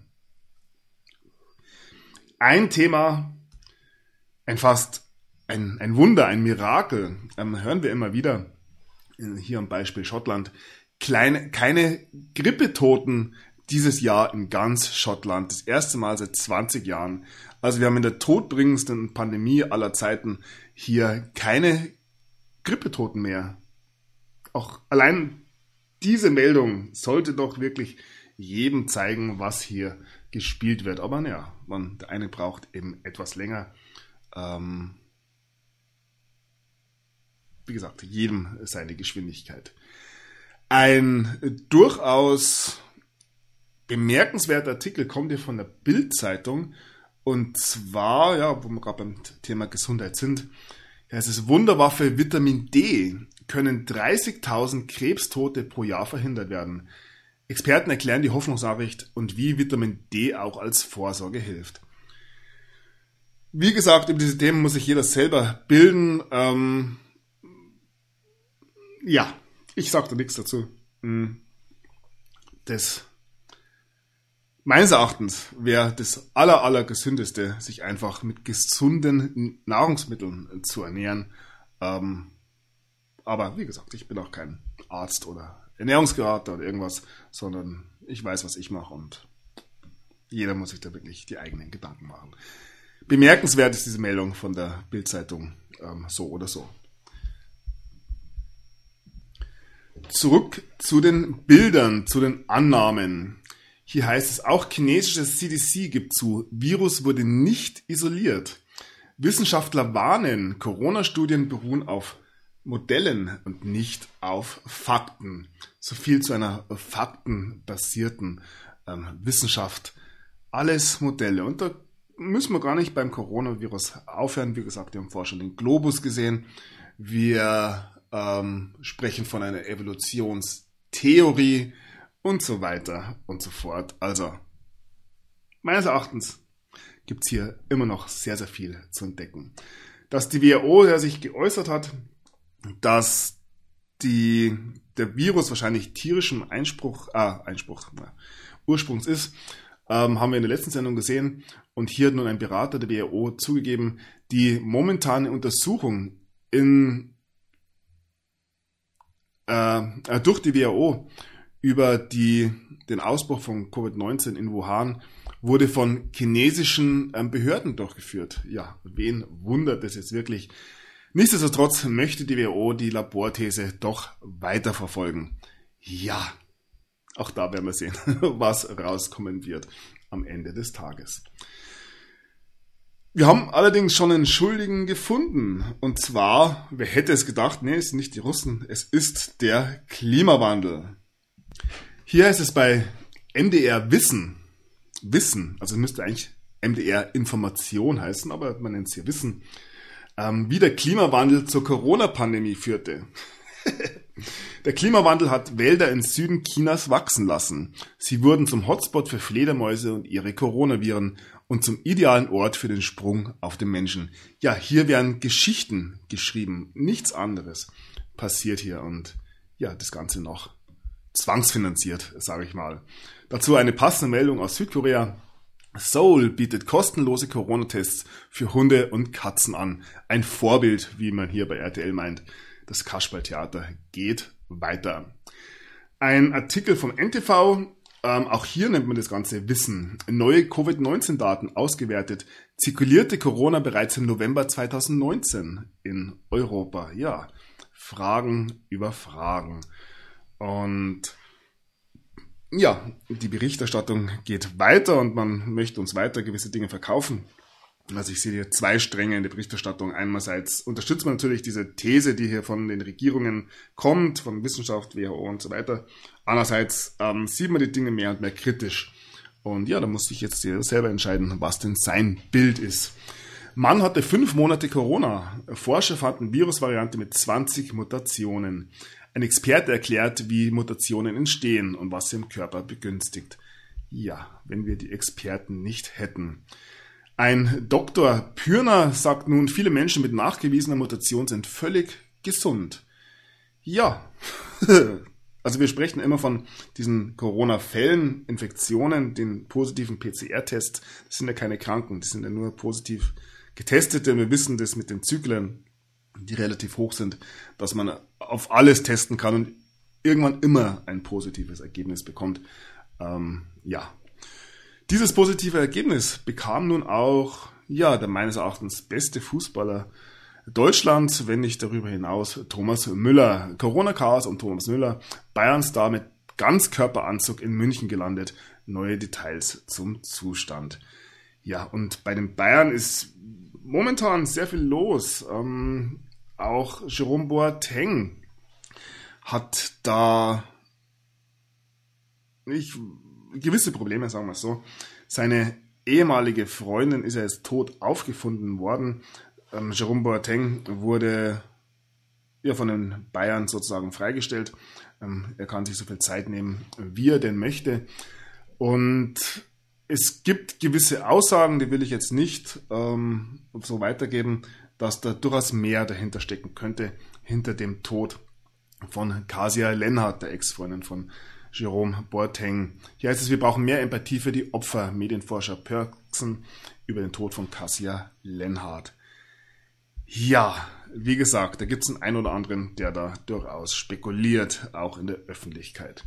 Ein Thema, ein Wunder, ein Mirakel, hören wir immer wieder, hier am Beispiel Schottland, keine Grippetoten dieses Jahr in ganz Schottland, das erste Mal seit 20 Jahren. Also wir haben in der todbringendsten Pandemie aller Zeiten hier keine Grippetoten mehr. Auch allein diese Meldung sollte doch wirklich jedem zeigen, was hier gespielt wird. Aber naja, der eine braucht eben etwas länger. Wie gesagt, jedem seine Geschwindigkeit. Ein durchaus bemerkenswerter Artikel kommt hier von der Bild-Zeitung. Und zwar, ja, wo wir gerade beim Thema Gesundheit sind, heißt es: Wunderwaffe Vitamin D können 30.000 Krebstote pro Jahr verhindert werden. Experten erklären die Hoffnungsnachricht und wie Vitamin D auch als Vorsorge hilft. Wie gesagt, über diese Themen muss sich jeder selber bilden. Ja, ich sage da nichts dazu. Das Meines Erachtens wäre das allergesündeste, sich einfach mit gesunden Nahrungsmitteln zu ernähren. Aber wie gesagt, ich bin auch kein Arzt oder Ernährungsberater oder irgendwas, sondern ich weiß, was ich mache und jeder muss sich da wirklich die eigenen Gedanken machen. Bemerkenswert ist diese Meldung von der Bild-Zeitung, so oder so. Zurück zu den Bildern, zu den Annahmen. Hier heißt es, auch chinesisches CDC gibt zu, Virus wurde nicht isoliert. Wissenschaftler warnen, Corona-Studien beruhen auf Modellen und nicht auf Fakten. So viel zu einer faktenbasierten Wissenschaft. Alles Modelle. Und da müssen wir gar nicht beim Coronavirus aufhören. Wie gesagt, wir haben vorher schon den Globus gesehen. Wir sprechen von einer Evolutionstheorie und so weiter und so fort. Also, meines Erachtens gibt es hier immer noch sehr, sehr viel zu entdecken. Dass die WHO, der sich geäußert hat, dass der Virus wahrscheinlich tierischem Ursprungs ist, haben wir in der letzten Sendung gesehen. Und hier hat nun ein Berater der WHO zugegeben, die momentane Untersuchung durch die WHO über den Ausbruch von Covid-19 in Wuhan wurde von chinesischen Behörden durchgeführt. Ja, wen wundert es jetzt wirklich? Nichtsdestotrotz möchte die WHO die Laborthese doch weiterverfolgen. Ja, auch da werden wir sehen, was rauskommen wird am Ende des Tages. Wir haben allerdings schon einen Schuldigen gefunden. Und zwar, wer hätte es gedacht, nee, es sind nicht die Russen, es ist der Klimawandel. Hier heißt es bei MDR Wissen, also es müsste eigentlich MDR Information heißen, aber man nennt es hier Wissen, wie der Klimawandel zur Corona-Pandemie führte. Der Klimawandel hat Wälder im Süden Chinas wachsen lassen. Sie wurden zum Hotspot für Fledermäuse und ihre Coronaviren und zum idealen Ort für den Sprung auf den Menschen. Ja, hier werden Geschichten geschrieben, nichts anderes passiert hier und ja, das Ganze noch zwangsfinanziert, sage ich mal. Dazu eine passende Meldung aus Südkorea. Seoul bietet kostenlose Corona-Tests für Hunde und Katzen an. Ein Vorbild, wie man hier bei RTL meint. Das Kasperltheater geht weiter. Ein Artikel vom NTV, auch hier nennt man das Ganze Wissen. Neue Covid-19-Daten ausgewertet. Zirkulierte Corona bereits im November 2019 in Europa. Ja, Fragen über Fragen. Und ja, die Berichterstattung geht weiter und man möchte uns weiter gewisse Dinge verkaufen. Also ich sehe hier zwei Stränge in der Berichterstattung. Einerseits unterstützt man natürlich diese These, die hier von den Regierungen kommt, von Wissenschaft, WHO und so weiter. Andererseits sieht man die Dinge mehr und mehr kritisch. Und ja, da muss sich jetzt jeder selber entscheiden, was denn sein Bild ist. Mann hatte 5 Monate Corona. Forscher fanden Virusvariante mit 20 Mutationen. Ein Experte erklärt, wie Mutationen entstehen und was sie im Körper begünstigt. Ja, wenn wir die Experten nicht hätten. Ein Dr. Pürner sagt nun, viele Menschen mit nachgewiesener Mutation sind völlig gesund. Ja, also wir sprechen immer von diesen Corona-Fällen, Infektionen, den positiven PCR-Tests. Das sind ja keine Kranken, das sind ja nur positiv Getestete. Wir wissen das mit den Zyklen, die relativ hoch sind, dass man auf alles testen kann und irgendwann immer ein positives Ergebnis bekommt. Ja. Dieses positive Ergebnis bekam nun auch, ja, der meines Erachtens beste Fußballer Deutschlands, wenn nicht darüber hinaus, Thomas Müller. Corona-Chaos und Thomas Müller, Bayern-Star mit Ganzkörperanzug in München gelandet. Neue Details zum Zustand. Ja, und bei den Bayern ist momentan sehr viel los. Auch Jerome Boateng hat da gewisse Probleme, sagen wir es so. Seine ehemalige Freundin ist ja jetzt tot aufgefunden worden. Jerome Boateng wurde ja von den Bayern sozusagen freigestellt. Er kann sich so viel Zeit nehmen, wie er denn möchte. Und Es gibt gewisse Aussagen, die will ich jetzt nicht so weitergeben, dass da durchaus mehr dahinter stecken könnte, hinter dem Tod von Kasia Lenhardt, der Ex-Freundin von Jerome Boateng. Hier heißt es, wir brauchen mehr Empathie für die Opfer, Medienforscher Pörksen über den Tod von Kasia Lenhardt. Ja, wie gesagt, da gibt es einen oder anderen, der da durchaus spekuliert, auch in der Öffentlichkeit.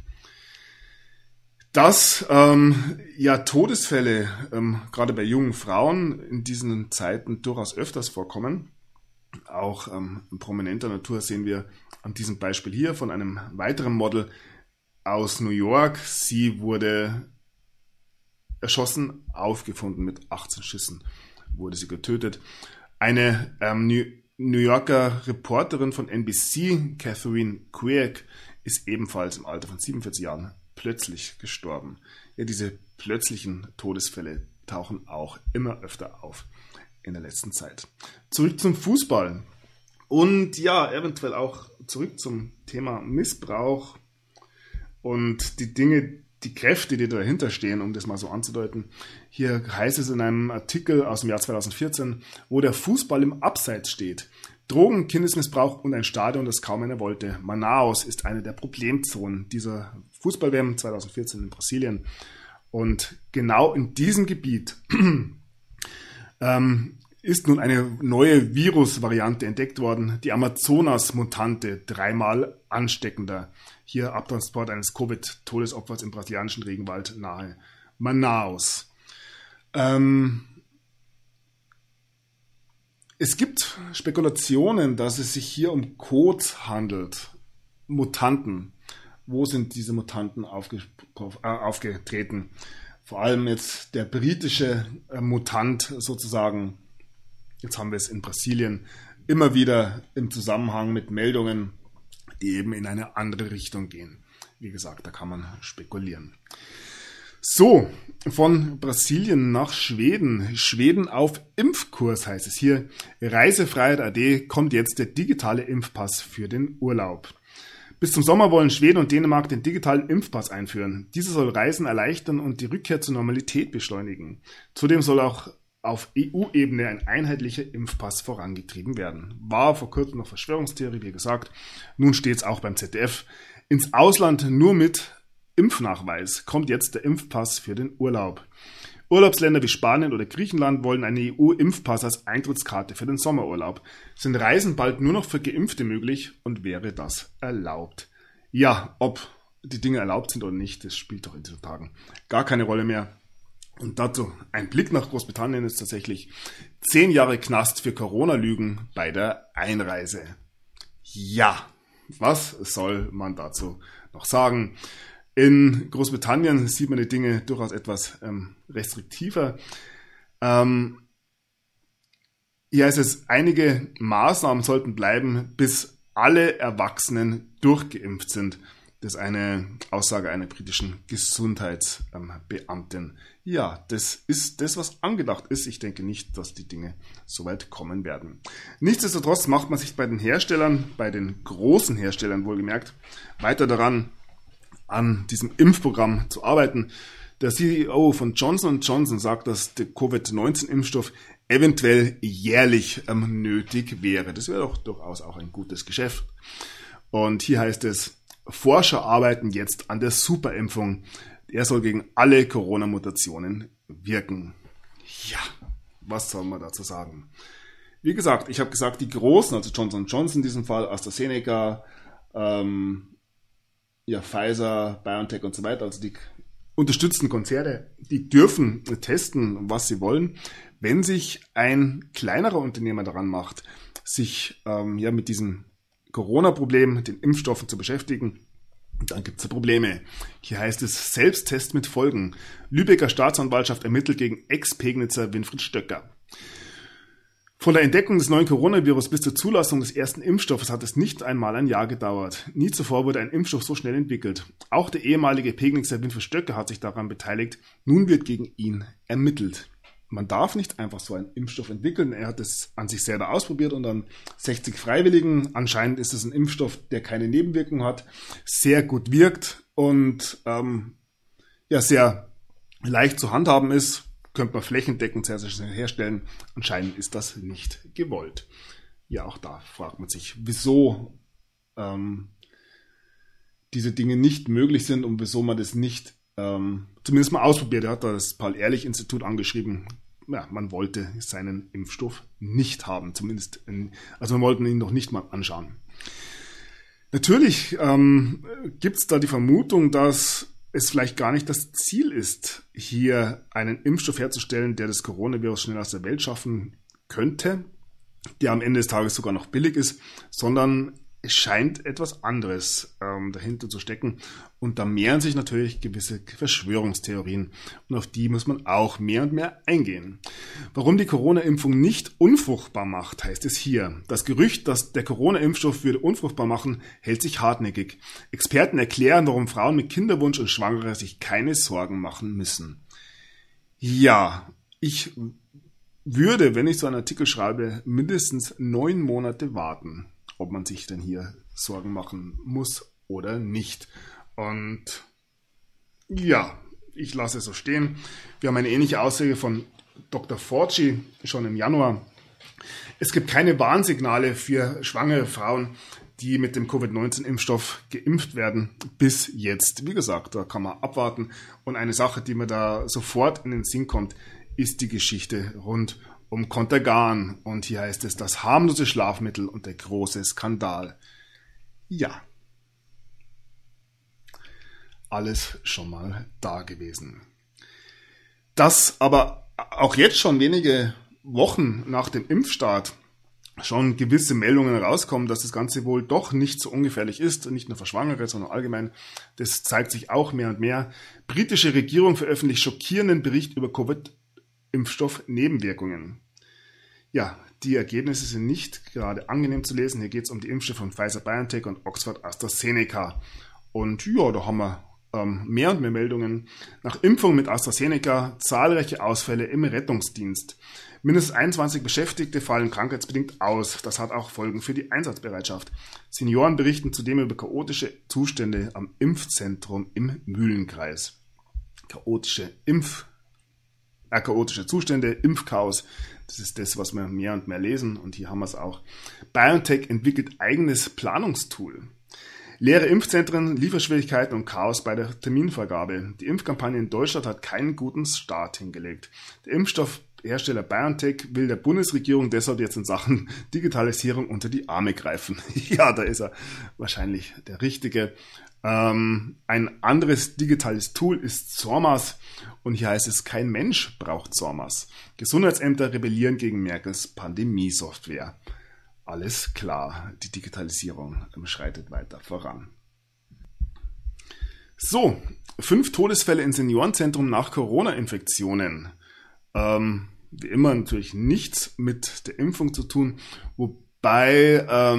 Dass Todesfälle gerade bei jungen Frauen in diesen Zeiten durchaus öfters vorkommen. Auch in prominenter Natur sehen wir an diesem Beispiel hier von einem weiteren Model aus New York. Sie wurde erschossen, aufgefunden mit 18 Schüssen, wurde sie getötet. Eine New Yorker Reporterin von NBC, Catherine Quirk, ist ebenfalls im Alter von 47 Jahren plötzlich gestorben. Ja, diese plötzlichen Todesfälle tauchen auch immer öfter auf in der letzten Zeit. Zurück zum Fußball und ja, eventuell auch zurück zum Thema Missbrauch und die Dinge, die Kräfte, die dahinter stehen, um das mal so anzudeuten. Hier heißt es in einem Artikel aus dem Jahr 2014, wo der Fußball im Abseits steht. Drogen, Kindesmissbrauch und ein Stadion, das kaum einer wollte. Manaus ist eine der Problemzonen dieser Fußball-WM 2014 in Brasilien. Und genau in diesem Gebiet ist nun eine neue Virusvariante entdeckt worden, die Amazonas-Mutante, 3-mal ansteckender. Hier Abtransport eines Covid-Todesopfers im brasilianischen Regenwald nahe Manaus. Es gibt Spekulationen, dass es sich hier um Codes handelt. Mutanten. Wo sind diese Mutanten aufgetreten? Vor allem jetzt der britische Mutant sozusagen. Jetzt haben wir es in Brasilien immer wieder im Zusammenhang mit Meldungen, die eben in eine andere Richtung gehen. Wie gesagt, da kann man spekulieren. So, von Brasilien nach Schweden. Schweden auf Impfkurs heißt es hier. Reisefreiheit.at kommt jetzt der digitale Impfpass für den Urlaub. Bis zum Sommer wollen Schweden und Dänemark den digitalen Impfpass einführen. Dieser soll Reisen erleichtern und die Rückkehr zur Normalität beschleunigen. Zudem soll auch auf EU-Ebene ein einheitlicher Impfpass vorangetrieben werden. War vor kurzem noch Verschwörungstheorie, wie gesagt. Nun steht es auch beim ZDF. Ins Ausland nur mit Impfnachweis kommt jetzt der Impfpass für den Urlaub. Urlaubsländer wie Spanien oder Griechenland wollen einen EU-Impfpass als Eintrittskarte für den Sommerurlaub. Sind Reisen bald nur noch für Geimpfte möglich und wäre das erlaubt? Ja, ob die Dinge erlaubt sind oder nicht, das spielt doch in diesen Tagen gar keine Rolle mehr. Und dazu ein Blick nach Großbritannien ist tatsächlich 10 Jahre Knast für Corona-Lügen bei der Einreise. Ja, was soll man dazu noch sagen? In Großbritannien sieht man die Dinge durchaus etwas restriktiver. Hier heißt es, einige Maßnahmen sollten bleiben, bis alle Erwachsenen durchgeimpft sind. Das ist eine Aussage einer britischen Gesundheitsbeamtin. Ja, das ist das, was angedacht ist. Ich denke nicht, dass die Dinge so weit kommen werden. Nichtsdestotrotz macht man sich bei den Herstellern, bei den großen Herstellern wohlgemerkt, weiter daran, an diesem Impfprogramm zu arbeiten. Der CEO von Johnson & Johnson sagt, dass der Covid-19-Impfstoff eventuell jährlich nötig wäre. Das wäre doch durchaus auch ein gutes Geschäft. Und hier heißt es, Forscher arbeiten jetzt an der Superimpfung. Er soll gegen alle Corona-Mutationen wirken. Ja, was soll man dazu sagen? Wie gesagt, ich habe gesagt, die Großen, also Johnson & Johnson in diesem Fall, AstraZeneca, Pfizer, BioNTech und so weiter, also die unterstützten Konzerne, die dürfen testen, was sie wollen. Wenn sich ein kleinerer Unternehmer daran macht, sich mit diesem Corona-Problem, den Impfstoffen zu beschäftigen, dann gibt es Probleme. Hier heißt es Selbsttest mit Folgen. Lübecker Staatsanwaltschaft ermittelt gegen Ex-Pegnitzer Winfried Stöcker. Von der Entdeckung des neuen Coronavirus bis zur Zulassung des ersten Impfstoffes hat es nicht einmal ein Jahr gedauert. Nie zuvor wurde ein Impfstoff so schnell entwickelt. Auch der ehemalige Pegnitzer Winfried Stöcker hat sich daran beteiligt. Nun wird gegen ihn ermittelt. Man darf nicht einfach so einen Impfstoff entwickeln. Er hat es an sich selber ausprobiert und an 60 Freiwilligen. Anscheinend ist es ein Impfstoff, der keine Nebenwirkungen hat, sehr gut wirkt und sehr leicht zu handhaben ist, könnte man flächendeckend sehr, sehr schnell herstellen. Anscheinend ist das nicht gewollt. Ja, auch da fragt man sich, wieso diese Dinge nicht möglich sind und wieso man das nicht zumindest mal ausprobiert. Er hat da das Paul-Ehrlich-Institut angeschrieben. Ja, man wollte seinen Impfstoff nicht haben, also man wollte ihn noch nicht mal anschauen. Natürlich gibt es da die Vermutung, dass es vielleicht gar nicht das Ziel ist, hier einen Impfstoff herzustellen, der das Coronavirus schnell aus der Welt schaffen könnte, der am Ende des Tages sogar noch billig ist, sondern es scheint etwas anderes dahinter zu stecken. Und da mehren sich natürlich gewisse Verschwörungstheorien. Und auf die muss man auch mehr und mehr eingehen. Warum die Corona-Impfung nicht unfruchtbar macht, heißt es hier. Das Gerücht, dass der Corona-Impfstoff würde unfruchtbar machen, hält sich hartnäckig. Experten erklären, warum Frauen mit Kinderwunsch und Schwangere sich keine Sorgen machen müssen. Ja, ich würde, wenn ich so einen Artikel schreibe, mindestens 9 Monate warten, ob man sich denn hier Sorgen machen muss oder nicht. Und ja, ich lasse es so stehen. Wir haben eine ähnliche Aussage von Dr. Fauci schon im Januar. Es gibt keine Warnsignale für schwangere Frauen, die mit dem Covid-19-Impfstoff geimpft werden, bis jetzt. Wie gesagt, da kann man abwarten. Und eine Sache, die mir da sofort in den Sinn kommt, ist die Geschichte rund um Contergan. Und hier heißt es, das harmlose Schlafmittel und der große Skandal. Ja, alles schon mal da gewesen. Dass aber auch jetzt schon wenige Wochen nach dem Impfstart schon gewisse Meldungen rauskommen, dass das Ganze wohl doch nicht so ungefährlich ist, nicht nur für Schwangere, sondern allgemein, das zeigt sich auch mehr und mehr. Britische Regierung veröffentlicht schockierenden Bericht über Covid-Impfstoff-Nebenwirkungen. Ja, die Ergebnisse sind nicht gerade angenehm zu lesen. Hier geht es um die Impfstoffe von Pfizer-BioNTech und Oxford-AstraZeneca. Und ja, da haben wir mehr und mehr Meldungen. Nach Impfung mit AstraZeneca zahlreiche Ausfälle im Rettungsdienst. Mindestens 21 Beschäftigte fallen krankheitsbedingt aus. Das hat auch Folgen für die Einsatzbereitschaft. Senioren berichten zudem über chaotische Zustände am Impfzentrum im Mühlenkreis. Chaotische Zustände, Impfchaos, das ist das, was wir mehr und mehr lesen. Und hier haben wir es auch. BioNTech entwickelt eigenes Planungstool. Leere Impfzentren, Lieferschwierigkeiten und Chaos bei der Terminvergabe. Die Impfkampagne in Deutschland hat keinen guten Start hingelegt. Der Impfstoffhersteller BioNTech will der Bundesregierung deshalb jetzt in Sachen Digitalisierung unter die Arme greifen. Ja, da ist er wahrscheinlich der Richtige. Ein anderes digitales Tool ist SORMAS und hier heißt es, kein Mensch braucht SORMAS. Gesundheitsämter rebellieren gegen Merkels Pandemie-Software. Alles klar, die Digitalisierung schreitet weiter voran. So, 5 Todesfälle in Seniorenzentrum nach Corona-Infektionen. Wie immer natürlich nichts mit der Impfung zu tun, wobei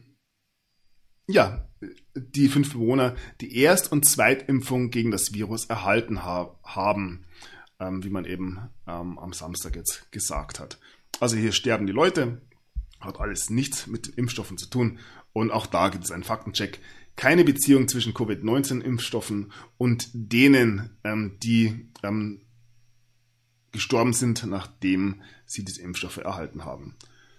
die 5 Bewohner die Erst- und Zweitimpfung gegen das Virus erhalten haben, wie man eben am Samstag jetzt gesagt hat. Also hier sterben die Leute. Hat alles nichts mit den Impfstoffen zu tun. Und auch da gibt es einen Faktencheck. Keine Beziehung zwischen Covid-19-Impfstoffen und denen, die gestorben sind, nachdem sie diese Impfstoffe erhalten haben.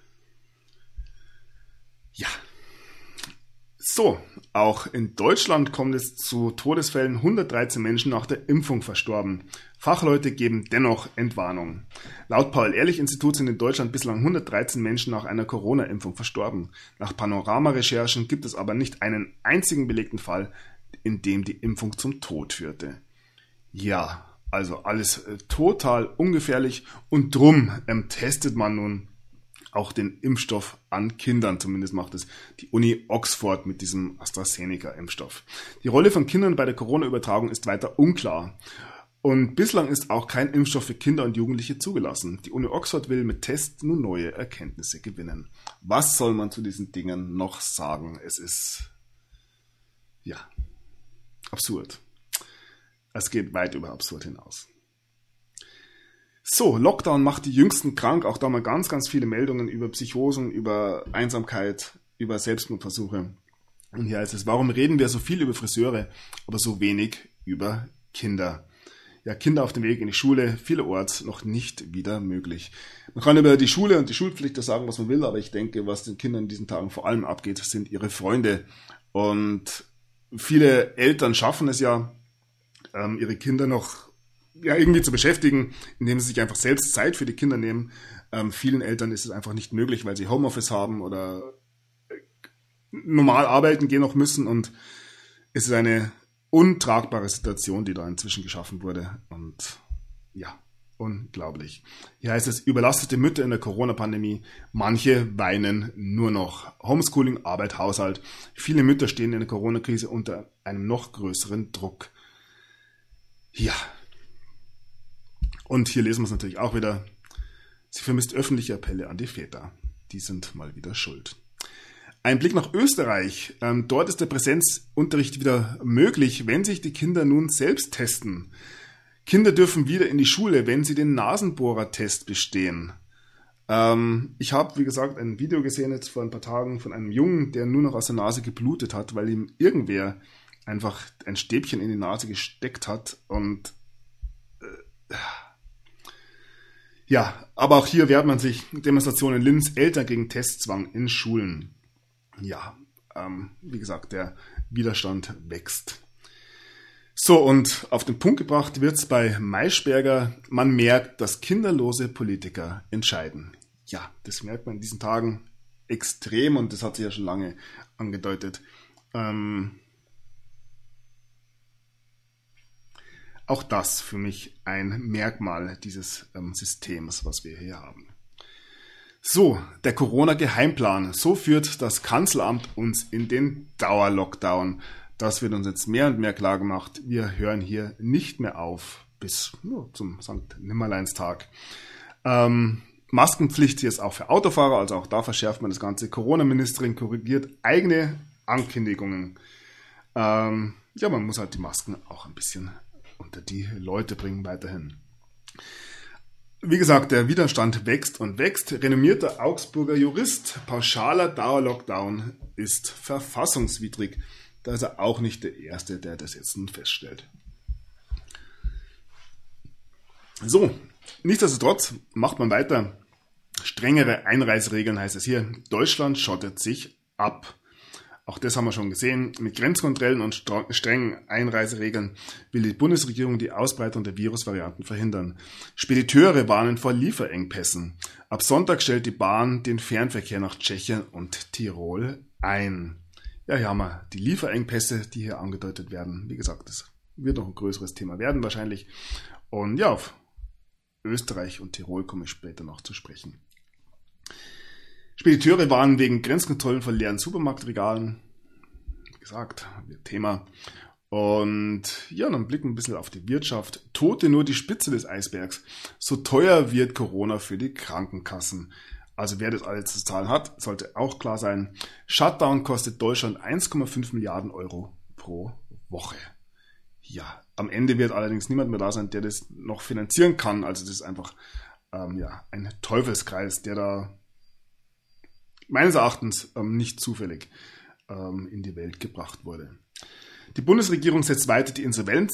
Ja. So, auch in Deutschland kommt es zu Todesfällen. 113 Menschen nach der Impfung verstorben. Fachleute geben dennoch Entwarnung. Laut Paul-Ehrlich-Institut sind in Deutschland bislang 113 Menschen nach einer Corona-Impfung verstorben. Nach Panorama-Recherchen gibt es aber nicht einen einzigen belegten Fall, in dem die Impfung zum Tod führte. Ja, also alles total ungefährlich und drum testet man nun auch den Impfstoff an Kindern. Zumindest macht es die Uni Oxford mit diesem AstraZeneca-Impfstoff. Die Rolle von Kindern bei der Corona-Übertragung ist weiter unklar. Und bislang ist auch kein Impfstoff für Kinder und Jugendliche zugelassen. Die Uni Oxford will mit Tests nun neue Erkenntnisse gewinnen. Was soll man zu diesen Dingen noch sagen? Es ist, ja, absurd. Es geht weit über absurd hinaus. So, Lockdown macht die Jüngsten krank. Auch da mal ganz, ganz viele Meldungen über Psychosen, über Einsamkeit, über Selbstmordversuche. Und hier heißt es, warum reden wir so viel über Friseure, aber so wenig über Kinder? ja, Kinder auf dem Weg in die Schule vielerorts noch nicht wieder möglich. Man kann über die Schule und die Schulpflicht sagen, was man will, aber ich denke, was den Kindern in diesen Tagen vor allem abgeht, sind ihre Freunde. Und viele Eltern schaffen es ja, ihre Kinder noch irgendwie zu beschäftigen, indem sie sich einfach selbst Zeit für die Kinder nehmen. Vielen Eltern ist es einfach nicht möglich, weil sie Homeoffice haben oder normal arbeiten gehen noch müssen, und es ist eine untragbare Situation, die da inzwischen geschaffen wurde, und ja, unglaublich. Hier heißt es, überlastete Mütter in der Corona-Pandemie, manche weinen nur noch. Homeschooling, Arbeit, Haushalt. Viele Mütter stehen in der Corona-Krise unter einem noch größeren Druck. Ja. Und hier lesen wir es natürlich auch wieder. Sie vermisst öffentliche Appelle an die Väter. Die sind mal wieder schuld. Ein Blick nach Österreich. Dort ist der Präsenzunterricht wieder möglich, wenn sich die Kinder nun selbst testen. Kinder dürfen wieder in die Schule, wenn sie den Nasenbohrertest bestehen. Ich habe, wie gesagt, ein Video gesehen jetzt vor ein paar Tagen von einem Jungen, der nur noch aus der Nase geblutet hat, weil ihm irgendwer einfach ein Stäbchen in die Nase gesteckt hat. Und ja, aber auch hier wehrt man sich. Demonstration in Linz, Eltern gegen Testzwang in Schulen. Ja, wie gesagt, der Widerstand wächst. So, und auf den Punkt gebracht wird es bei Maischberger. Man merkt, dass kinderlose Politiker entscheiden. Ja, das merkt man in diesen Tagen extrem, und das hat sich ja schon lange angedeutet. Auch das für mich ein Merkmal dieses Systems, was wir hier haben. So, der Corona-Geheimplan. So führt das Kanzleramt uns in den Dauerlockdown. Das wird uns jetzt mehr und mehr klar gemacht. Wir hören hier nicht mehr auf bis zum St. Nimmerleinstag. Maskenpflicht hier ist auch für Autofahrer, also auch da verschärft man das Ganze. Corona-Ministerin korrigiert eigene Ankündigungen. Man muss halt die Masken auch ein bisschen unter die Leute bringen weiterhin. Wie gesagt, der Widerstand wächst und wächst. Renommierter Augsburger Jurist, pauschaler Dauerlockdown ist verfassungswidrig. Da ist er auch nicht der Erste, der das jetzt nun feststellt. So, nichtsdestotrotz macht man weiter. Strengere Einreiseregeln heißt es hier. Deutschland schottet sich ab. Auch das haben wir schon gesehen. Mit Grenzkontrollen und strengen Einreiseregeln will die Bundesregierung die Ausbreitung der Virusvarianten verhindern. Spediteure warnen vor Lieferengpässen. Ab Sonntag stellt die Bahn den Fernverkehr nach Tschechien und Tirol ein. Ja, hier haben wir die Lieferengpässe, die hier angedeutet werden. Wie gesagt, das wird noch ein größeres Thema werden wahrscheinlich. Und ja, auf Österreich und Tirol komme ich später noch zu sprechen. Spediteure waren wegen Grenzkontrollen von leeren Supermarktregalen. Wie gesagt, Thema. Und ja, dann blicken wir ein bisschen auf die Wirtschaft. Tote nur die Spitze des Eisbergs. So teuer wird Corona für die Krankenkassen. Also wer das alles zu zahlen hat, sollte auch klar sein. Shutdown kostet Deutschland 1,5 Milliarden Euro pro Woche. Ja, am Ende wird allerdings niemand mehr da sein, der das noch finanzieren kann. Also das ist einfach ein Teufelskreis, der da meines Erachtens nicht zufällig in die Welt gebracht wurde. Die Bundesregierung setzt weiter die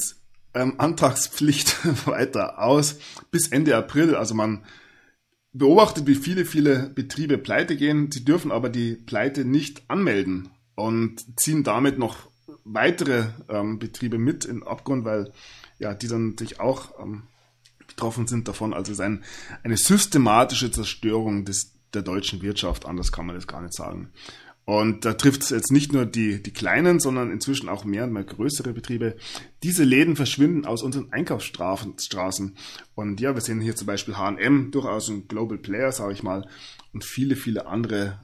Insolvenzantragspflicht weiter aus bis Ende April. Also man beobachtet, wie viele Betriebe pleite gehen. Sie dürfen aber die Pleite nicht anmelden und ziehen damit noch weitere Betriebe mit in den Abgrund, weil ja, die dann natürlich auch betroffen sind davon. Also es ist eine systematische Zerstörung der deutschen Wirtschaft, anders kann man das gar nicht sagen. Und da trifft es jetzt nicht nur die kleinen, sondern inzwischen auch mehr und mehr größere Betriebe. Diese Läden verschwinden aus unseren Einkaufsstraßen. Und ja, wir sehen hier zum Beispiel H&M, durchaus ein Global Player, sage ich mal, und viele andere,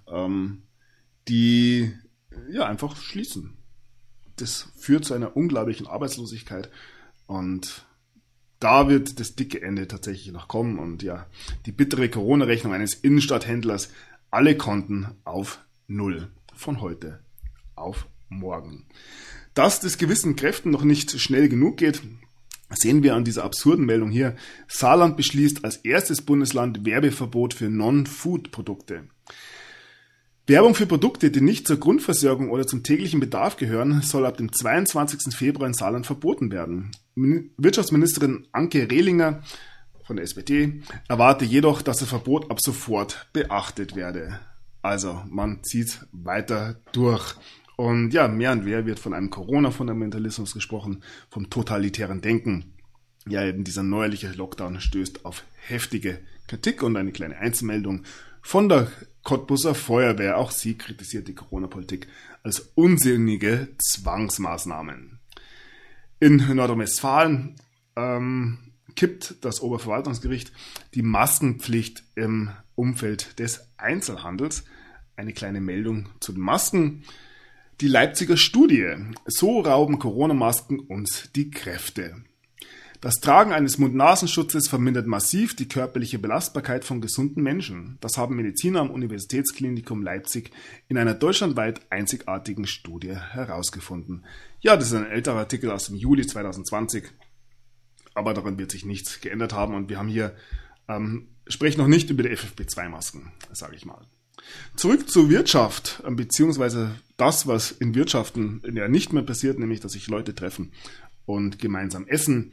die ja einfach schließen. Das führt zu einer unglaublichen Arbeitslosigkeit, und da wird das dicke Ende tatsächlich noch kommen, und ja, die bittere Corona-Rechnung eines Innenstadthändlers, alle Konten auf Null, von heute auf morgen. Dass das gewissen Kräften noch nicht schnell genug geht, sehen wir an dieser absurden Meldung hier. Saarland beschließt als erstes Bundesland Werbeverbot für Non-Food-Produkte. Werbung für Produkte, die nicht zur Grundversorgung oder zum täglichen Bedarf gehören, soll ab dem 22. Februar in Saarland verboten werden. Wirtschaftsministerin Anke Rehlinger von der SPD erwarte jedoch, dass das Verbot ab sofort beachtet werde. Also man zieht weiter durch. Und ja, mehr und mehr wird von einem Corona-Fundamentalismus gesprochen, vom totalitären Denken. Ja, eben dieser neuerliche Lockdown stößt auf heftige Kritik und eine kleine Einzelmeldung von der Cottbuser Feuerwehr. Auch sie kritisiert die Corona-Politik als unsinnige Zwangsmaßnahmen. In Nordrhein-Westfalen kippt das Oberverwaltungsgericht die Maskenpflicht im Umfeld des Einzelhandels. Eine kleine Meldung zu den Masken. Die Leipziger Studie. So rauben Corona-Masken uns die Kräfte. Das Tragen eines Mund-Nasenschutzes vermindert massiv die körperliche Belastbarkeit von gesunden Menschen. Das haben Mediziner am Universitätsklinikum Leipzig in einer deutschlandweit einzigartigen Studie herausgefunden. Ja, das ist ein älterer Artikel aus dem Juli 2020, aber daran wird sich nichts geändert haben und wir haben hier, sprechen noch nicht über die FFP2-Masken, sage ich mal. Zurück zur Wirtschaft, beziehungsweise das, was in Wirtschaften ja nicht mehr passiert, nämlich dass sich Leute treffen und gemeinsam essen.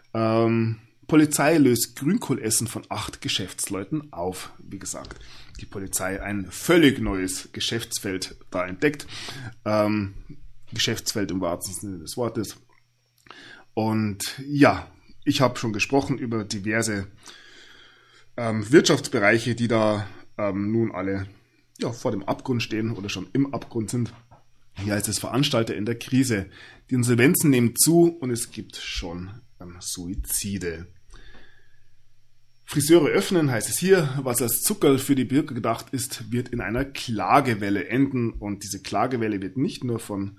Polizei löst Grünkohlessen von 8 Geschäftsleuten auf. Wie gesagt, die Polizei ein völlig neues Geschäftsfeld da entdeckt. Geschäftsfeld im wahrsten Sinne des Wortes. Und ja, ich habe schon gesprochen über diverse Wirtschaftsbereiche, die da nun alle vor dem Abgrund stehen oder schon im Abgrund sind. Hier heißt es Veranstalter in der Krise. Die Insolvenzen nehmen zu und es gibt schon Suizide. Friseure öffnen, heißt es hier. Was als Zuckerl für die Bürger gedacht ist, wird in einer Klagewelle enden. Und diese Klagewelle wird nicht nur von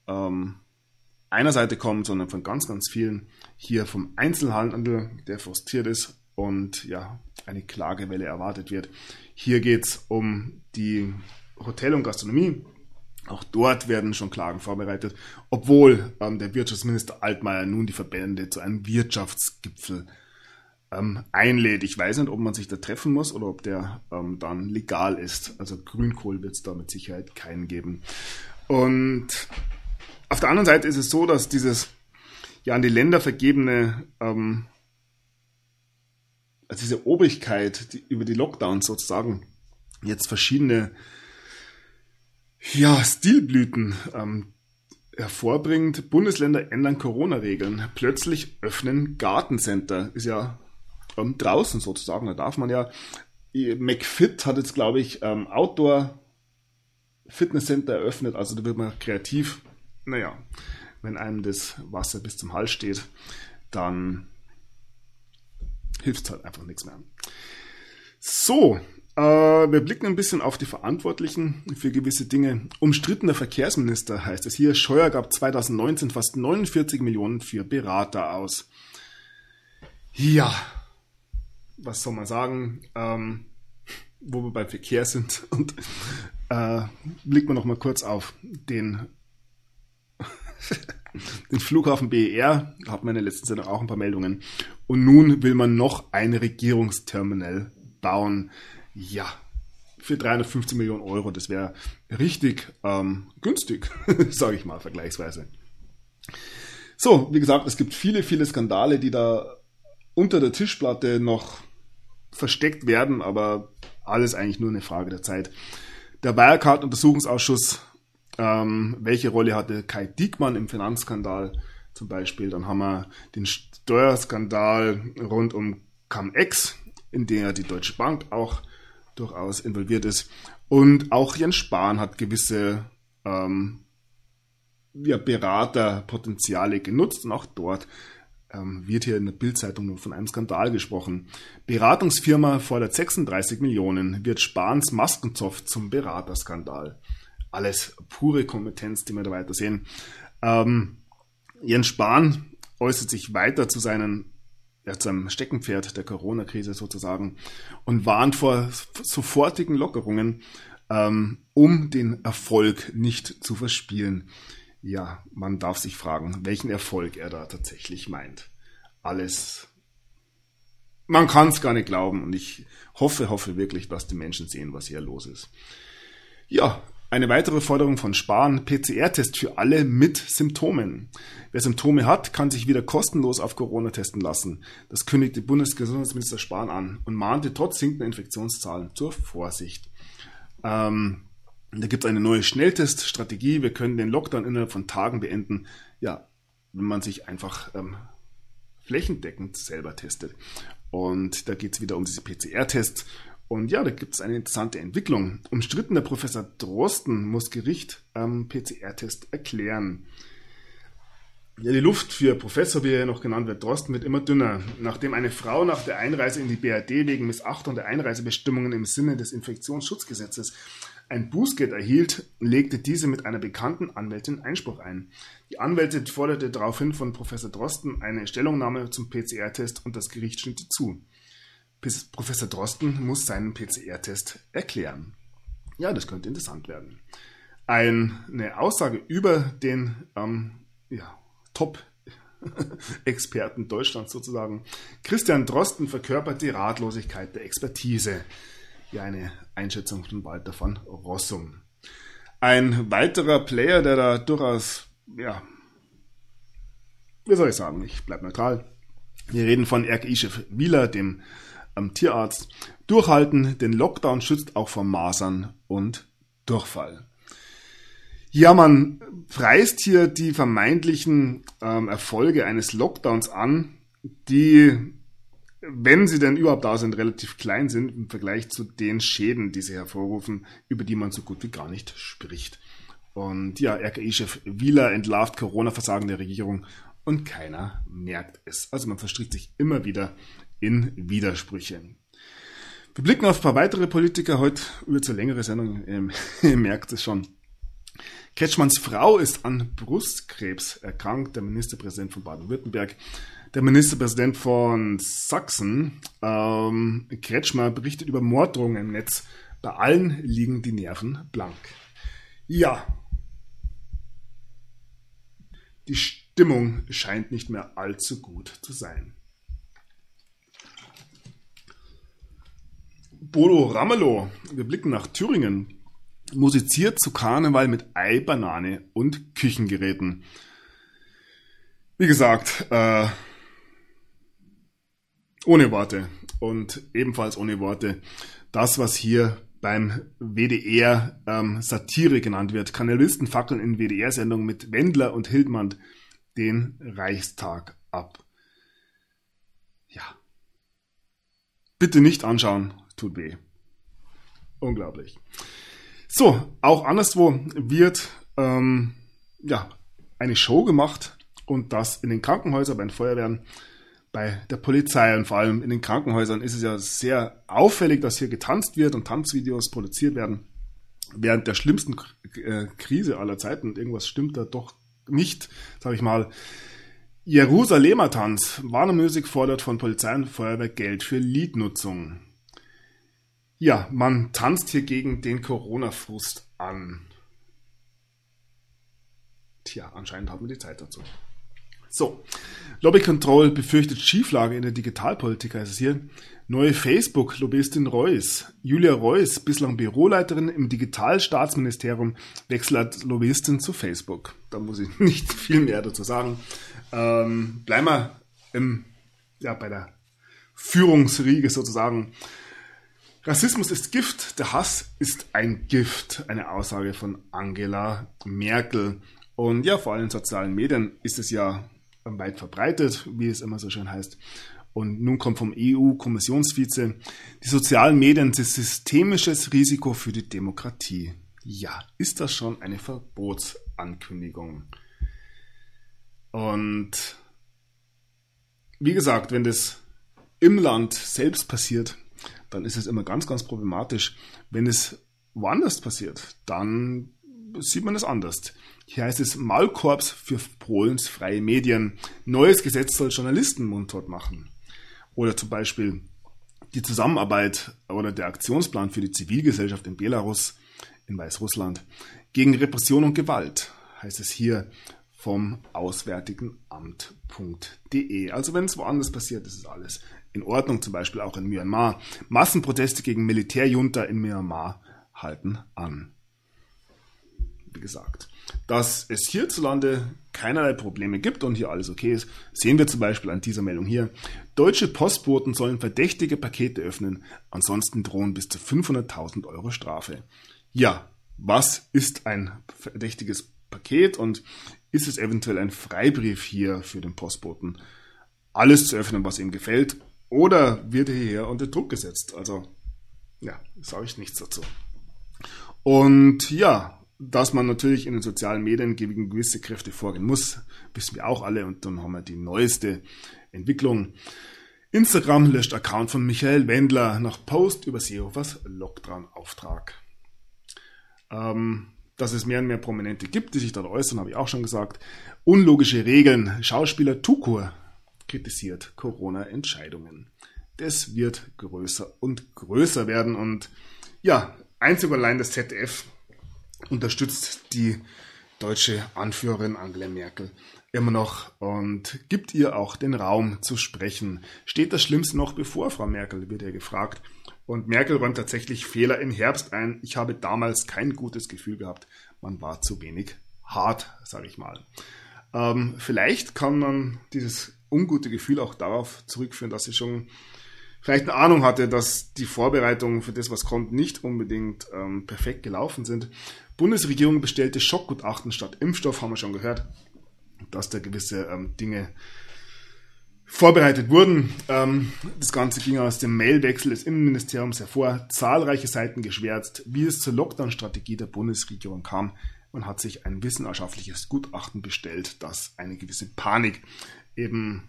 einer Seite kommen, sondern von ganz, ganz vielen. Hier vom Einzelhandel, der frustriert ist und ja, eine Klagewelle erwartet wird. Hier geht es um die Hotel- und Gastronomie. Auch dort werden schon Klagen vorbereitet, obwohl der Wirtschaftsminister Altmaier nun die Verbände zu einem Wirtschaftsgipfel einlädt. Ich weiß nicht, ob man sich da treffen muss oder ob der dann legal ist. Also Grünkohl wird es da mit Sicherheit keinen geben. Und auf der anderen Seite ist es so, dass dieses an die Länder vergebene, also diese Obrigkeit über die Lockdowns sozusagen jetzt verschiedene Stilblüten hervorbringt. Bundesländer ändern Corona-Regeln. Plötzlich öffnen Gartencenter. Ist ja draußen sozusagen. Da darf man ja. McFit hat jetzt, glaube ich, Outdoor-Fitnesscenter eröffnet. Also da wird man kreativ. Naja, wenn einem das Wasser bis zum Hals steht, dann hilft es halt einfach nichts mehr. So. Wir blicken ein bisschen auf die Verantwortlichen für gewisse Dinge. Umstrittener Verkehrsminister heißt es hier. Scheuer gab 2019 fast 49 Millionen für Berater aus. Ja, was soll man sagen, wo wir beim Verkehr sind. Und blicken wir noch mal kurz auf den Flughafen BER. Da hat man in der letzten Sendung auch ein paar Meldungen. Und nun will man noch ein Regierungsterminal bauen. Ja, für 350 Millionen Euro, das wäre richtig günstig, sage ich mal, vergleichsweise. So, wie gesagt, es gibt viele, viele Skandale, die da unter der Tischplatte noch versteckt werden, aber alles eigentlich nur eine Frage der Zeit. Der Wirecard-Untersuchungsausschuss, welche Rolle hatte Kai Diekmann im Finanzskandal zum Beispiel? Dann haben wir den Steuerskandal rund um Cum-Ex, in der die Deutsche Bank auch durchaus involviert ist. Und auch Jens Spahn hat gewisse Beraterpotenziale genutzt. Und auch dort wird hier in der Bild-Zeitung nur von einem Skandal gesprochen. Beratungsfirma fordert 36 Millionen, wird Spahns Maskenzopf zum Beraterskandal. Alles pure Kompetenz, die wir da weiter sehen. Jens Spahn äußert sich weiter zu seinem Steckenpferd der Corona-Krise sozusagen und warnt vor sofortigen Lockerungen, um den Erfolg nicht zu verspielen. Ja, man darf sich fragen, welchen Erfolg er da tatsächlich meint. Alles, man kann es gar nicht glauben und ich hoffe wirklich, dass die Menschen sehen, was hier los ist. Ja, Eine weitere Forderung von Spahn, PCR-Test für alle mit Symptomen. Wer Symptome hat, kann sich wieder kostenlos auf Corona testen lassen. Das kündigte Bundesgesundheitsminister Spahn an und mahnte trotz sinkender Infektionszahlen zur Vorsicht. Da gibt es eine neue Schnellteststrategie. Wir können den Lockdown innerhalb von Tagen beenden, ja, wenn man sich einfach flächendeckend selber testet. Und da geht es wieder um diese PCR-Tests. Und ja, da gibt es eine interessante Entwicklung. Umstrittener Professor Drosten muss Gericht PCR-Test erklären. Ja, die Luft für Professor, wie er noch genannt wird, Drosten, wird immer dünner. Nachdem eine Frau nach der Einreise in die BRD wegen Missachtung der Einreisebestimmungen im Sinne des Infektionsschutzgesetzes ein Bußgeld erhielt, legte diese mit einer bekannten Anwältin Einspruch ein. Die Anwältin forderte daraufhin von Professor Drosten eine Stellungnahme zum PCR-Test und das Gericht stimmte zu. Professor Drosten muss seinen PCR-Test erklären. Ja, das könnte interessant werden. Eine Aussage über den Top-Experten Deutschlands sozusagen. Christian Drosten verkörpert die Ratlosigkeit der Expertise. Ja, eine Einschätzung von Walter von Rossum. Ein weiterer Player, der da durchaus, ja, wie soll ich sagen, ich bleibe neutral. Wir reden von RKI-Chef Wieler, dem Tierarzt. Durchhalten, den Lockdown schützt auch vor Masern und Durchfall. Ja, man preist hier die vermeintlichen Erfolge eines Lockdowns an, die, wenn sie denn überhaupt da sind, relativ klein sind im Vergleich zu den Schäden, die sie hervorrufen, über die man so gut wie gar nicht spricht. Und ja, RKI-Chef Wieler entlarvt Corona-Versagen der Regierung und keiner merkt es. Also man verstrickt sich immer wieder in Widersprüche. Wir blicken auf ein paar weitere Politiker. Heute über zur längere Sendung, ihr merkt es schon. Kretschmanns Frau ist an Brustkrebs erkrankt, der Ministerpräsident von Baden-Württemberg. Der Ministerpräsident von Sachsen, Kretschmer, berichtet über Morddrohungen im Netz. Bei allen liegen die Nerven blank. Ja, die Stimmung scheint nicht mehr allzu gut zu sein. Bodo Ramelow, wir blicken nach Thüringen, musiziert zu Karneval mit Ei, Banane und Küchengeräten. Wie gesagt, ohne Worte und ebenfalls ohne Worte das, was hier beim WDR Satire genannt wird. Kanalisten fackeln in WDR-Sendung mit Wendler und Hildmann den Reichstag ab. Ja. Bitte nicht anschauen, tut weh. Unglaublich. So, auch anderswo wird eine Show gemacht und das in den Krankenhäusern, bei den Feuerwehren, bei der Polizei und vor allem in den Krankenhäusern ist es ja sehr auffällig, dass hier getanzt wird und Tanzvideos produziert werden während der schlimmsten Krise aller Zeiten. Und irgendwas stimmt da doch nicht, sage ich mal. Jerusalemer Tanz. Warner Music fordert von Polizei und Feuerwehr Geld für Liednutzung. Ja, man tanzt hier gegen den Corona-Frust an. Tja, anscheinend hat man die Zeit dazu. So, Lobby Control befürchtet Schieflage in der Digitalpolitik, heißt es hier. Neue Facebook-Lobbyistin Reuss. Julia Reuss, bislang Büroleiterin im Digitalstaatsministerium, wechselt als Lobbyistin zu Facebook. Da muss ich nicht viel mehr dazu sagen. Bleiben wir bei der Führungsriege sozusagen. Rassismus ist Gift, der Hass ist ein Gift. Eine Aussage von Angela Merkel. Und ja, vor allem in sozialen Medien ist es ja weit verbreitet, wie es immer so schön heißt. Und nun kommt vom EU-Kommissionsvize, die sozialen Medien sind systemisches Risiko für die Demokratie. Ja, ist das schon eine Verbotsankündigung? Und wie gesagt, wenn das im Land selbst passiert, dann ist es immer ganz, ganz problematisch. Wenn es woanders passiert, dann sieht man es anders. Hier heißt es Maulkorbs für Polens freie Medien. Neues Gesetz soll Journalisten mundtot machen. Oder zum Beispiel die Zusammenarbeit oder der Aktionsplan für die Zivilgesellschaft in Belarus, in Weißrussland, gegen Repression und Gewalt, heißt es hier vom Auswärtigenamt.de. Also wenn es woanders passiert, ist es alles in Ordnung, zum Beispiel auch in Myanmar. Massenproteste gegen Militärjunta in Myanmar halten an. wie gesagt. Dass es hierzulande keinerlei Probleme gibt und hier alles okay ist, sehen wir zum Beispiel an dieser Meldung hier. Deutsche Postboten sollen verdächtige Pakete öffnen, ansonsten drohen bis zu 500.000 Euro Strafe. Ja, was ist ein verdächtiges Paket und ist es eventuell ein Freibrief hier für den Postboten, alles zu öffnen, was ihm gefällt, oder wird er hier unter Druck gesetzt? Also, ja, sage ich nichts dazu. Und ja, dass man natürlich in den sozialen Medien gegen gewisse Kräfte vorgehen muss, wissen wir auch alle. Und dann haben wir die neueste Entwicklung. Instagram löscht Account von Michael Wendler nach Post über Seehofers Lockdown-Auftrag. Dass es mehr und mehr Prominente gibt, die sich dort äußern, habe ich auch schon gesagt. Unlogische Regeln. Schauspieler Tukur kritisiert Corona-Entscheidungen. Das wird größer und größer werden. Und ja, einzig und allein das ZDF unterstützt die deutsche Anführerin Angela Merkel immer noch und gibt ihr auch den Raum zu sprechen. Steht das Schlimmste noch bevor, Frau Merkel, wird ihr gefragt. Und Merkel räumt tatsächlich Fehler im Herbst ein. Ich habe damals kein gutes Gefühl gehabt. Man war zu wenig hart, sage ich mal. Vielleicht kann man dieses ungute Gefühl auch darauf zurückführen, dass sie schon vielleicht eine Ahnung hatte, dass die Vorbereitungen für das, was kommt, nicht unbedingt perfekt gelaufen sind. Bundesregierung bestellte Schockgutachten statt Impfstoff, haben wir schon gehört, dass da gewisse Dinge vorbereitet wurden. Das Ganze ging aus dem Mailwechsel des Innenministeriums hervor. Zahlreiche Seiten geschwärzt, wie es zur Lockdown-Strategie der Bundesregierung kam. Man hat sich ein wissenschaftliches Gutachten bestellt, das eine gewisse Panik eben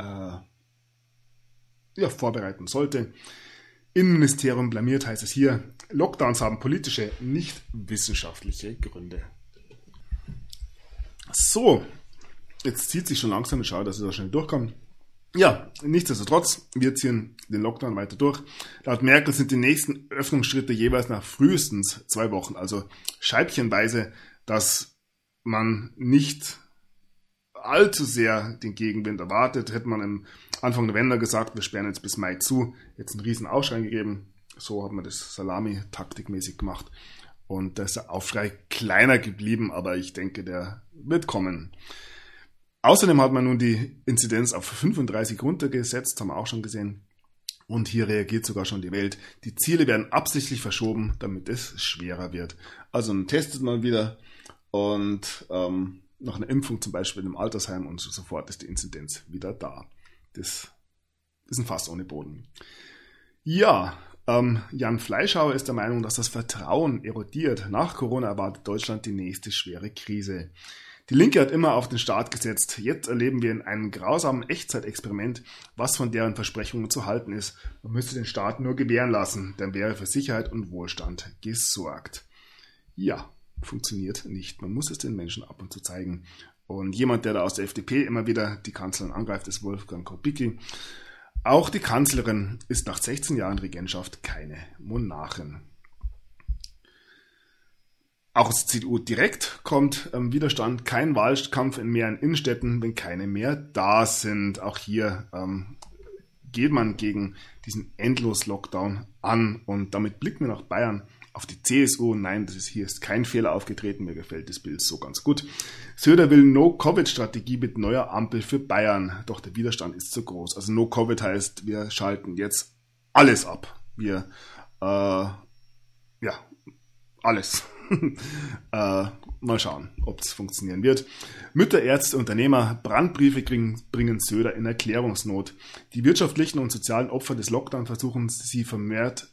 vorbereiten sollte. Innenministerium blamiert, heißt es hier. Lockdowns haben politische, nicht wissenschaftliche Gründe. So, jetzt zieht sich schon langsam, ich schaue, dass ich da schnell durchkomme. Ja, nichtsdestotrotz, wir ziehen den Lockdown weiter durch. Laut Merkel sind die nächsten Öffnungsschritte jeweils nach frühestens 2 Wochen, also scheibchenweise, dass man nicht allzu sehr den Gegenwind erwartet. Hätte man am Anfang November gesagt, wir sperren jetzt bis Mai zu, jetzt einen riesen Aufschrei gegeben. So hat man das Salami-taktikmäßig gemacht. Und da ist der Aufschrei kleiner geblieben, aber ich denke, der wird kommen. Außerdem hat man nun die Inzidenz auf 35 runtergesetzt, haben wir auch schon gesehen. Und hier reagiert sogar schon die Welt. Die Ziele werden absichtlich verschoben, damit es schwerer wird. Also dann testet man wieder und nach einer Impfung zum Beispiel im Altersheim und so sofort ist die Inzidenz wieder da. Das ist ein Fass ohne Boden. Ja, Jan Fleischhauer ist der Meinung, dass das Vertrauen erodiert. Nach Corona erwartet Deutschland die nächste schwere Krise. Die Linke hat immer auf den Staat gesetzt. Jetzt erleben wir in einem grausamen Echtzeitexperiment, was von deren Versprechungen zu halten ist. Man müsste den Staat nur gewähren lassen, dann wäre für Sicherheit und Wohlstand gesorgt. Ja, funktioniert nicht. Man muss es den Menschen ab und zu zeigen. Und jemand, der da aus der FDP immer wieder die Kanzlerin angreift, ist Wolfgang Kubicki. Auch die Kanzlerin ist nach 16 Jahren Regentschaft keine Monarchin. Auch aus der CDU direkt kommt Widerstand, kein Wahlkampf in mehreren Innenstädten, wenn keine mehr da sind. Auch hier geht man gegen diesen Endlos-Lockdown an und damit blicken wir nach Bayern auf die CSU. Nein, hier ist kein Fehler aufgetreten, mir gefällt das Bild so ganz gut. Söder will No-Covid-Strategie mit neuer Ampel für Bayern, doch der Widerstand ist zu groß. Also No-Covid heißt, wir schalten jetzt alles ab. Wir, alles. Mal schauen, ob es funktionieren wird. Mütter, Ärzte, Unternehmer, Brandbriefe bringen Söder in Erklärungsnot. Die wirtschaftlichen und sozialen Opfer des Lockdown versuchen sich vermehrt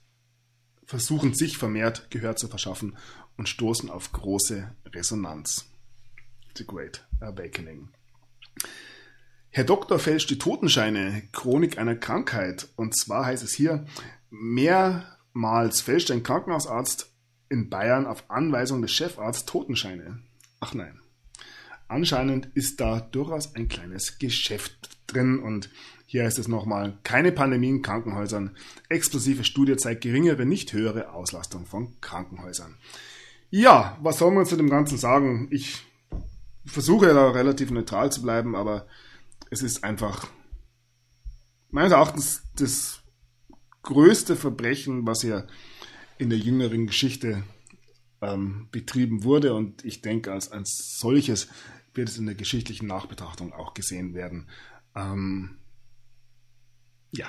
Gehör zu verschaffen und stoßen auf große Resonanz. The Great Awakening. Herr Doktor fälscht die Totenscheine, Chronik einer Krankheit. Und zwar heißt es hier, mehrmals fälscht ein Krankenhausarzt in Bayern auf Anweisung des Chefarztes Totenscheine. Ach nein. Anscheinend ist da durchaus ein kleines Geschäft drin und hier heißt es nochmal, keine Pandemie in Krankenhäusern. Explosive Studie zeigt geringere, nicht höhere Auslastung von Krankenhäusern. Ja, was soll man zu dem Ganzen sagen? Ich versuche da relativ neutral zu bleiben, aber es ist einfach meines Erachtens das größte Verbrechen, was hier in der jüngeren Geschichte betrieben wurde. Und ich denke, als ein solches wird es in der geschichtlichen Nachbetrachtung auch gesehen werden. Ja.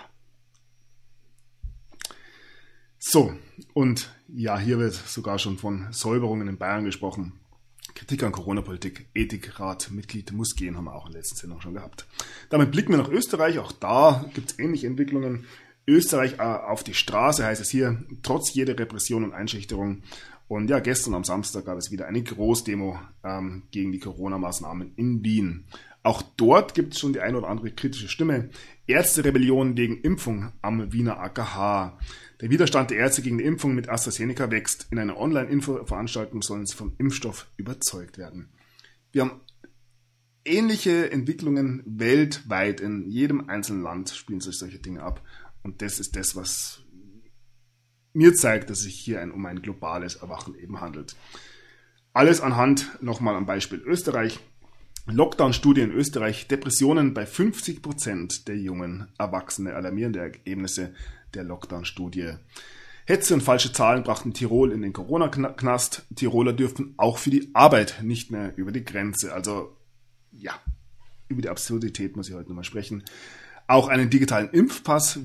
So, und ja, hier wird sogar schon von Säuberungen in Bayern gesprochen. Kritik an Corona-Politik, Ethikrat, Mitglied muss gehen, haben wir auch in der letzten Sendung schon gehabt. Damit blicken wir nach Österreich, auch da gibt es ähnliche Entwicklungen. Österreich auf die Straße heißt es hier, trotz jeder Repression und Einschüchterung. Und ja, gestern am Samstag gab es wieder eine Großdemo gegen die Corona-Maßnahmen in Wien. Auch dort gibt es schon die eine oder andere kritische Stimme. Ärzterebellion wegen Impfung am Wiener AKH. Der Widerstand der Ärzte gegen die Impfung mit AstraZeneca wächst. In einer Online-Info-Veranstaltung sollen sie vom Impfstoff überzeugt werden. Wir haben ähnliche Entwicklungen weltweit. In jedem einzelnen Land spielen sich solche Dinge ab. Und das ist das, was mir zeigt, dass es sich hier um ein globales Erwachen eben handelt. Alles anhand, nochmal am Beispiel Österreich. Lockdown-Studie in Österreich, Depressionen bei 50% der jungen Erwachsene, alarmierende Ergebnisse der Lockdown-Studie. Hetze und falsche Zahlen brachten Tirol in den Corona-Knast. Tiroler dürften auch für die Arbeit nicht mehr über die Grenze. Also ja, über die Absurdität muss ich heute nochmal sprechen. Auch ein digitaler Impfpass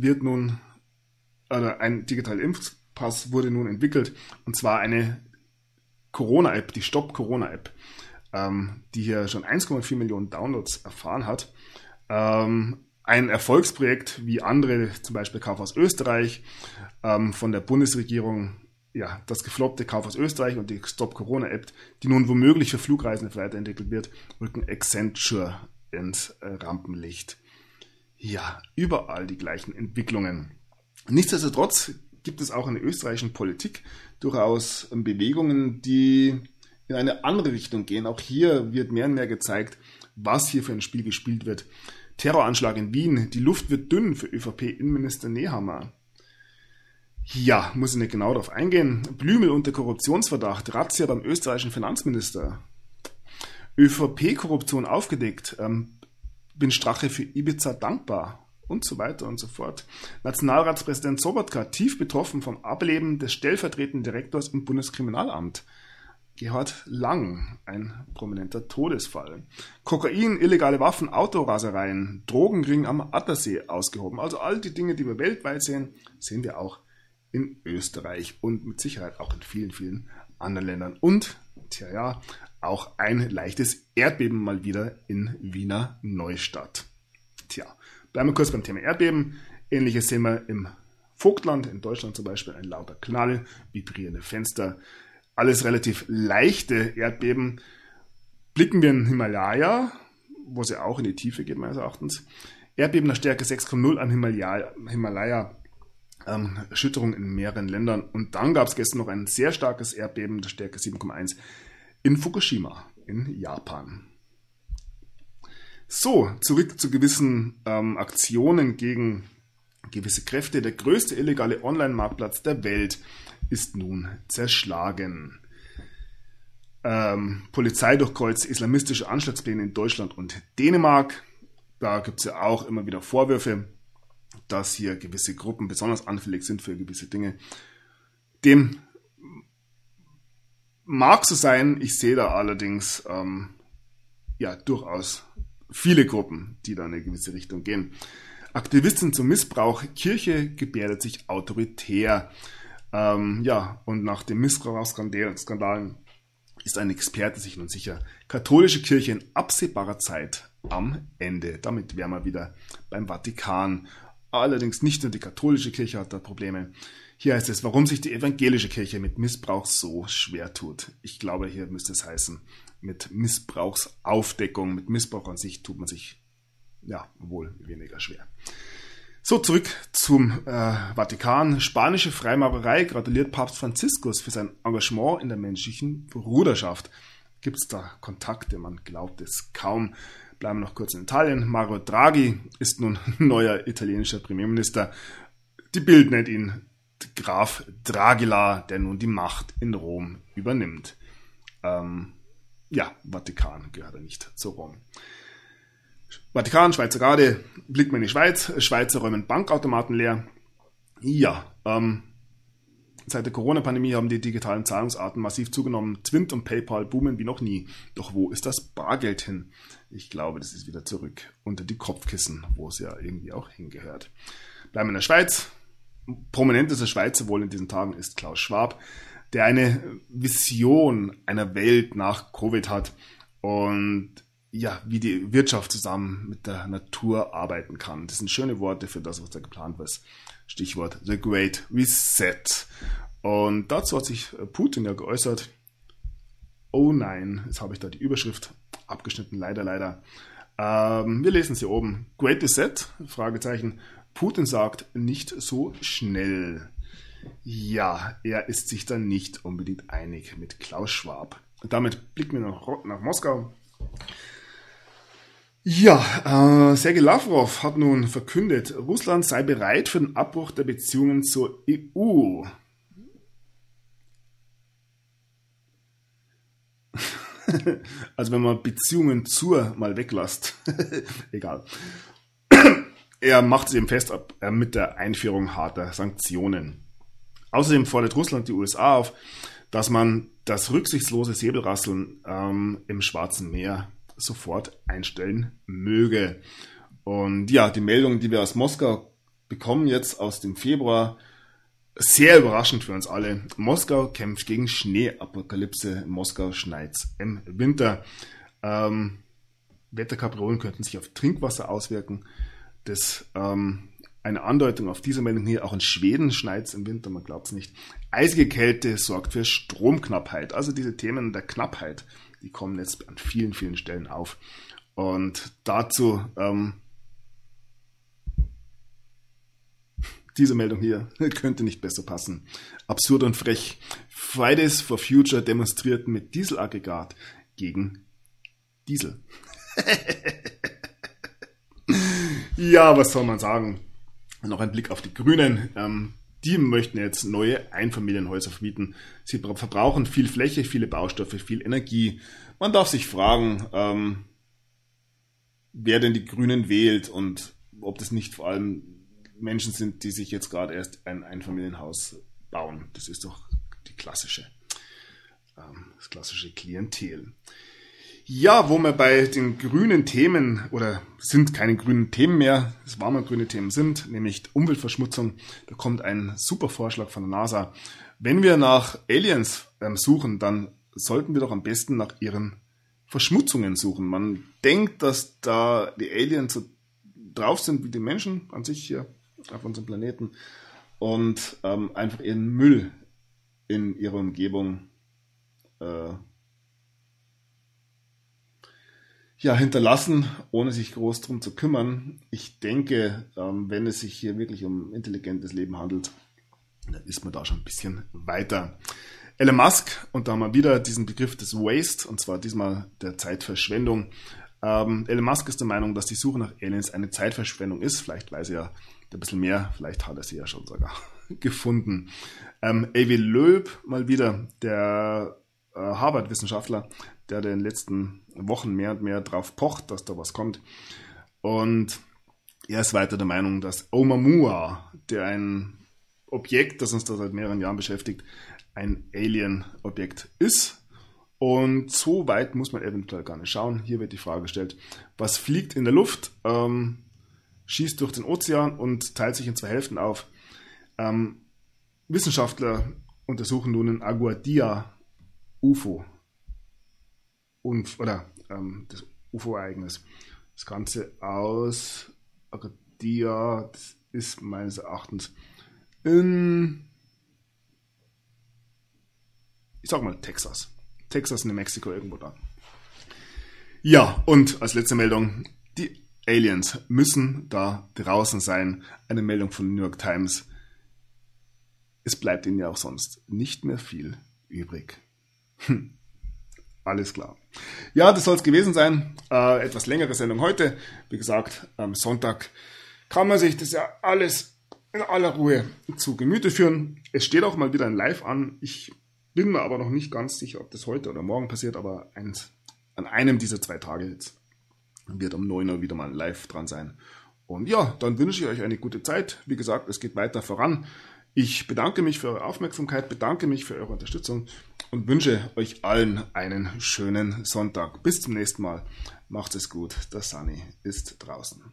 wurde nun entwickelt, und zwar eine Corona-App, die Stop-Corona-App, die hier schon 1,4 Millionen Downloads erfahren hat. Ein Erfolgsprojekt wie andere, zum Beispiel Kaufhaus Österreich, von der Bundesregierung, ja, das gefloppte Kaufhaus Österreich und die Stop-Corona-App, die nun womöglich für Flugreisende weiterentwickelt wird, rücken Accenture ins Rampenlicht. Ja, überall die gleichen Entwicklungen. Nichtsdestotrotz gibt es auch in der österreichischen Politik durchaus Bewegungen, die in eine andere Richtung gehen. Auch hier wird mehr und mehr gezeigt, was hier für ein Spiel gespielt wird. Terroranschlag in Wien, die Luft wird dünn für ÖVP-Innenminister Nehammer. Ja, muss ich nicht genau darauf eingehen. Blümel unter Korruptionsverdacht, Razzia beim österreichischen Finanzminister. ÖVP-Korruption aufgedeckt, bin Strache für Ibiza dankbar und so weiter und so fort. Nationalratspräsident Sobotka, tief betroffen vom Ableben des stellvertretenden Direktors im Bundeskriminalamt. Gerhard Lang, ein prominenter Todesfall. Kokain, illegale Waffen, Autorasereien, Drogenring am Attersee ausgehoben. Also all die Dinge, die wir weltweit sehen, sehen wir auch in Österreich und mit Sicherheit auch in vielen, vielen anderen Ländern. Und, auch ein leichtes Erdbeben mal wieder in Wiener Neustadt. Bleiben wir kurz beim Thema Erdbeben. Ähnliches sehen wir im Vogtland, in Deutschland zum Beispiel, ein lauter Knall, vibrierende Fenster. Alles relativ leichte Erdbeben. Blicken wir in den Himalaya, wo sie auch in die Tiefe geht, meines Erachtens. Erdbeben der Stärke 6,0 am Himalaya. Erschütterung in mehreren Ländern. Und dann gab es gestern noch ein sehr starkes Erdbeben der Stärke 7,1 in Fukushima in Japan. So, zurück zu gewissen Aktionen gegen gewisse Kräfte. Der größte illegale Online-Marktplatz der Welt ist nun zerschlagen. Polizei durchkreuzt islamistische Anschlagspläne in Deutschland und Dänemark. Da gibt es ja auch immer wieder Vorwürfe, dass hier gewisse Gruppen besonders anfällig sind für gewisse Dinge. Dem mag so sein, ich sehe da allerdings durchaus viele Gruppen, die da in eine gewisse Richtung gehen. Aktivisten zum Missbrauch, Kirche gebärdet sich autoritär. Und nach dem Missbrauchsskandalen ist ein Experte sich nun sicher, katholische Kirche in absehbarer Zeit am Ende. Damit wären wir wieder beim Vatikan. Allerdings nicht nur die katholische Kirche hat da Probleme. Hier heißt es, warum sich die evangelische Kirche mit Missbrauch so schwer tut. Ich glaube, hier müsste es heißen, mit Missbrauchsaufdeckung, mit Missbrauch an sich tut man sich wohl weniger schwer. So, zurück zum Vatikan. Spanische Freimaurerei gratuliert Papst Franziskus für sein Engagement in der menschlichen Bruderschaft. Gibt es da Kontakte? Man glaubt es kaum. Bleiben wir noch kurz in Italien. Mario Draghi ist nun neuer italienischer Premierminister. Die Bild nennt ihn Graf Dragila, der nun die Macht in Rom übernimmt. Vatikan gehört er nicht zu Rom. Vatikan, Schweizer Garde, blicken wir in die Schweiz. Schweizer räumen Bankautomaten leer. Seit der Corona-Pandemie haben die digitalen Zahlungsarten massiv zugenommen. Twint und PayPal boomen wie noch nie. Doch wo ist das Bargeld hin? Ich glaube, das ist wieder zurück unter die Kopfkissen, wo es ja irgendwie auch hingehört. Bleiben wir in der Schweiz. Prominentester Schweizer wohl in diesen Tagen ist Klaus Schwab, der eine Vision einer Welt nach Covid hat und ja, wie die Wirtschaft zusammen mit der Natur arbeiten kann. Das sind schöne Worte für das, was da geplant ist. Stichwort The Great Reset. Und dazu hat sich Putin ja geäußert. Oh nein, jetzt habe ich da die Überschrift abgeschnitten, leider. Wir lesen es hier oben. Great Reset, Fragezeichen. Putin sagt, nicht so schnell. Ja, er ist sich da nicht unbedingt einig mit Klaus Schwab. Und damit blicken wir nach Moskau. Ja, Sergei Lavrov hat nun verkündet, Russland sei bereit für den Abbruch der Beziehungen zur EU. Also wenn man Beziehungen zur mal weglässt, egal. Er macht es eben fest mit der Einführung harter Sanktionen. Außerdem fordert Russland die USA auf, dass man das rücksichtslose Säbelrasseln im Schwarzen Meer sofort einstellen möge. Und ja, die Meldungen, die wir aus Moskau bekommen jetzt aus dem Februar, sehr überraschend für uns alle. Moskau kämpft gegen Schneeapokalypse. Moskau schneit's im Winter. Wetterkapriolen könnten sich auf Trinkwasser auswirken. Das eine Andeutung auf diese Meldung hier. Auch in Schweden schneit's im Winter, man glaubt's nicht. Eisige Kälte sorgt für Stromknappheit. Also diese Themen der Knappheit, die kommen jetzt an vielen, vielen Stellen auf. Und dazu diese Meldung hier könnte nicht besser passen. Absurd und frech. Fridays for Future demonstrierten mit Dieselaggregat gegen Diesel. Ja, was soll man sagen? Noch ein Blick auf die Grünen. Die möchten jetzt neue Einfamilienhäuser verbieten. Sie verbrauchen viel Fläche, viele Baustoffe, viel Energie. Man darf sich fragen, wer denn die Grünen wählt und ob das nicht vor allem Menschen sind, die sich jetzt gerade erst ein Einfamilienhaus bauen. Das ist doch das klassische Klientel. Ja, wo wir bei den grünen Themen, oder sind keine grünen Themen mehr, es waren mal grüne Themen sind, nämlich Umweltverschmutzung, da kommt ein super Vorschlag von der NASA. Wenn wir nach Aliens suchen, dann sollten wir doch am besten nach ihren Verschmutzungen suchen. Man denkt, dass da die Aliens so drauf sind wie die Menschen an sich hier auf unserem Planeten und einfach ihren Müll in ihrer Umgebung hinterlassen, ohne sich groß drum zu kümmern. Ich denke, wenn es sich hier wirklich um intelligentes Leben handelt, dann ist man da schon ein bisschen weiter. Elon Musk, und da haben wir wieder diesen Begriff des Waste, und zwar diesmal der Zeitverschwendung. Elon Musk ist der Meinung, dass die Suche nach Aliens eine Zeitverschwendung ist. Vielleicht weiß er ja ein bisschen mehr, vielleicht hat er sie ja schon sogar gefunden. Avi Loeb mal wieder, der Harvard-Wissenschaftler, der in den letzten Wochen mehr und mehr drauf pocht, dass da was kommt. Und er ist weiter der Meinung, dass Oumuamua, der ein Objekt, das uns da seit mehreren Jahren beschäftigt, ein Alien-Objekt ist. Und so weit muss man eventuell gar nicht schauen. Hier wird die Frage gestellt, was fliegt in der Luft, schießt durch den Ozean und teilt sich in zwei Hälften auf. Wissenschaftler untersuchen nun ein Aguadia-UFO. Das UFO-Ereignis. Das Ganze aus Aguadia, das ist meines Erachtens in, ich sag mal, Texas. Texas, New Mexico, irgendwo da. Ja, und als letzte Meldung, die Aliens müssen da draußen sein. Eine Meldung von New York Times. Es bleibt ihnen ja auch sonst nicht mehr viel übrig. Alles klar. Ja, das soll es gewesen sein. Etwas längere Sendung heute. Wie gesagt, am Sonntag kann man sich das ja alles in aller Ruhe zu Gemüte führen. Es steht auch mal wieder ein Live an. Ich bin mir aber noch nicht ganz sicher, ob das heute oder morgen passiert, aber an einem dieser 2 Tage jetzt wird um 9 Uhr wieder mal Live dran sein. Und ja, dann wünsche ich euch eine gute Zeit. Wie gesagt, es geht weiter voran. Ich bedanke mich für eure Aufmerksamkeit, bedanke mich für eure Unterstützung und wünsche euch allen einen schönen Sonntag. Bis zum nächsten Mal. Macht es gut. Der Sunny ist draußen.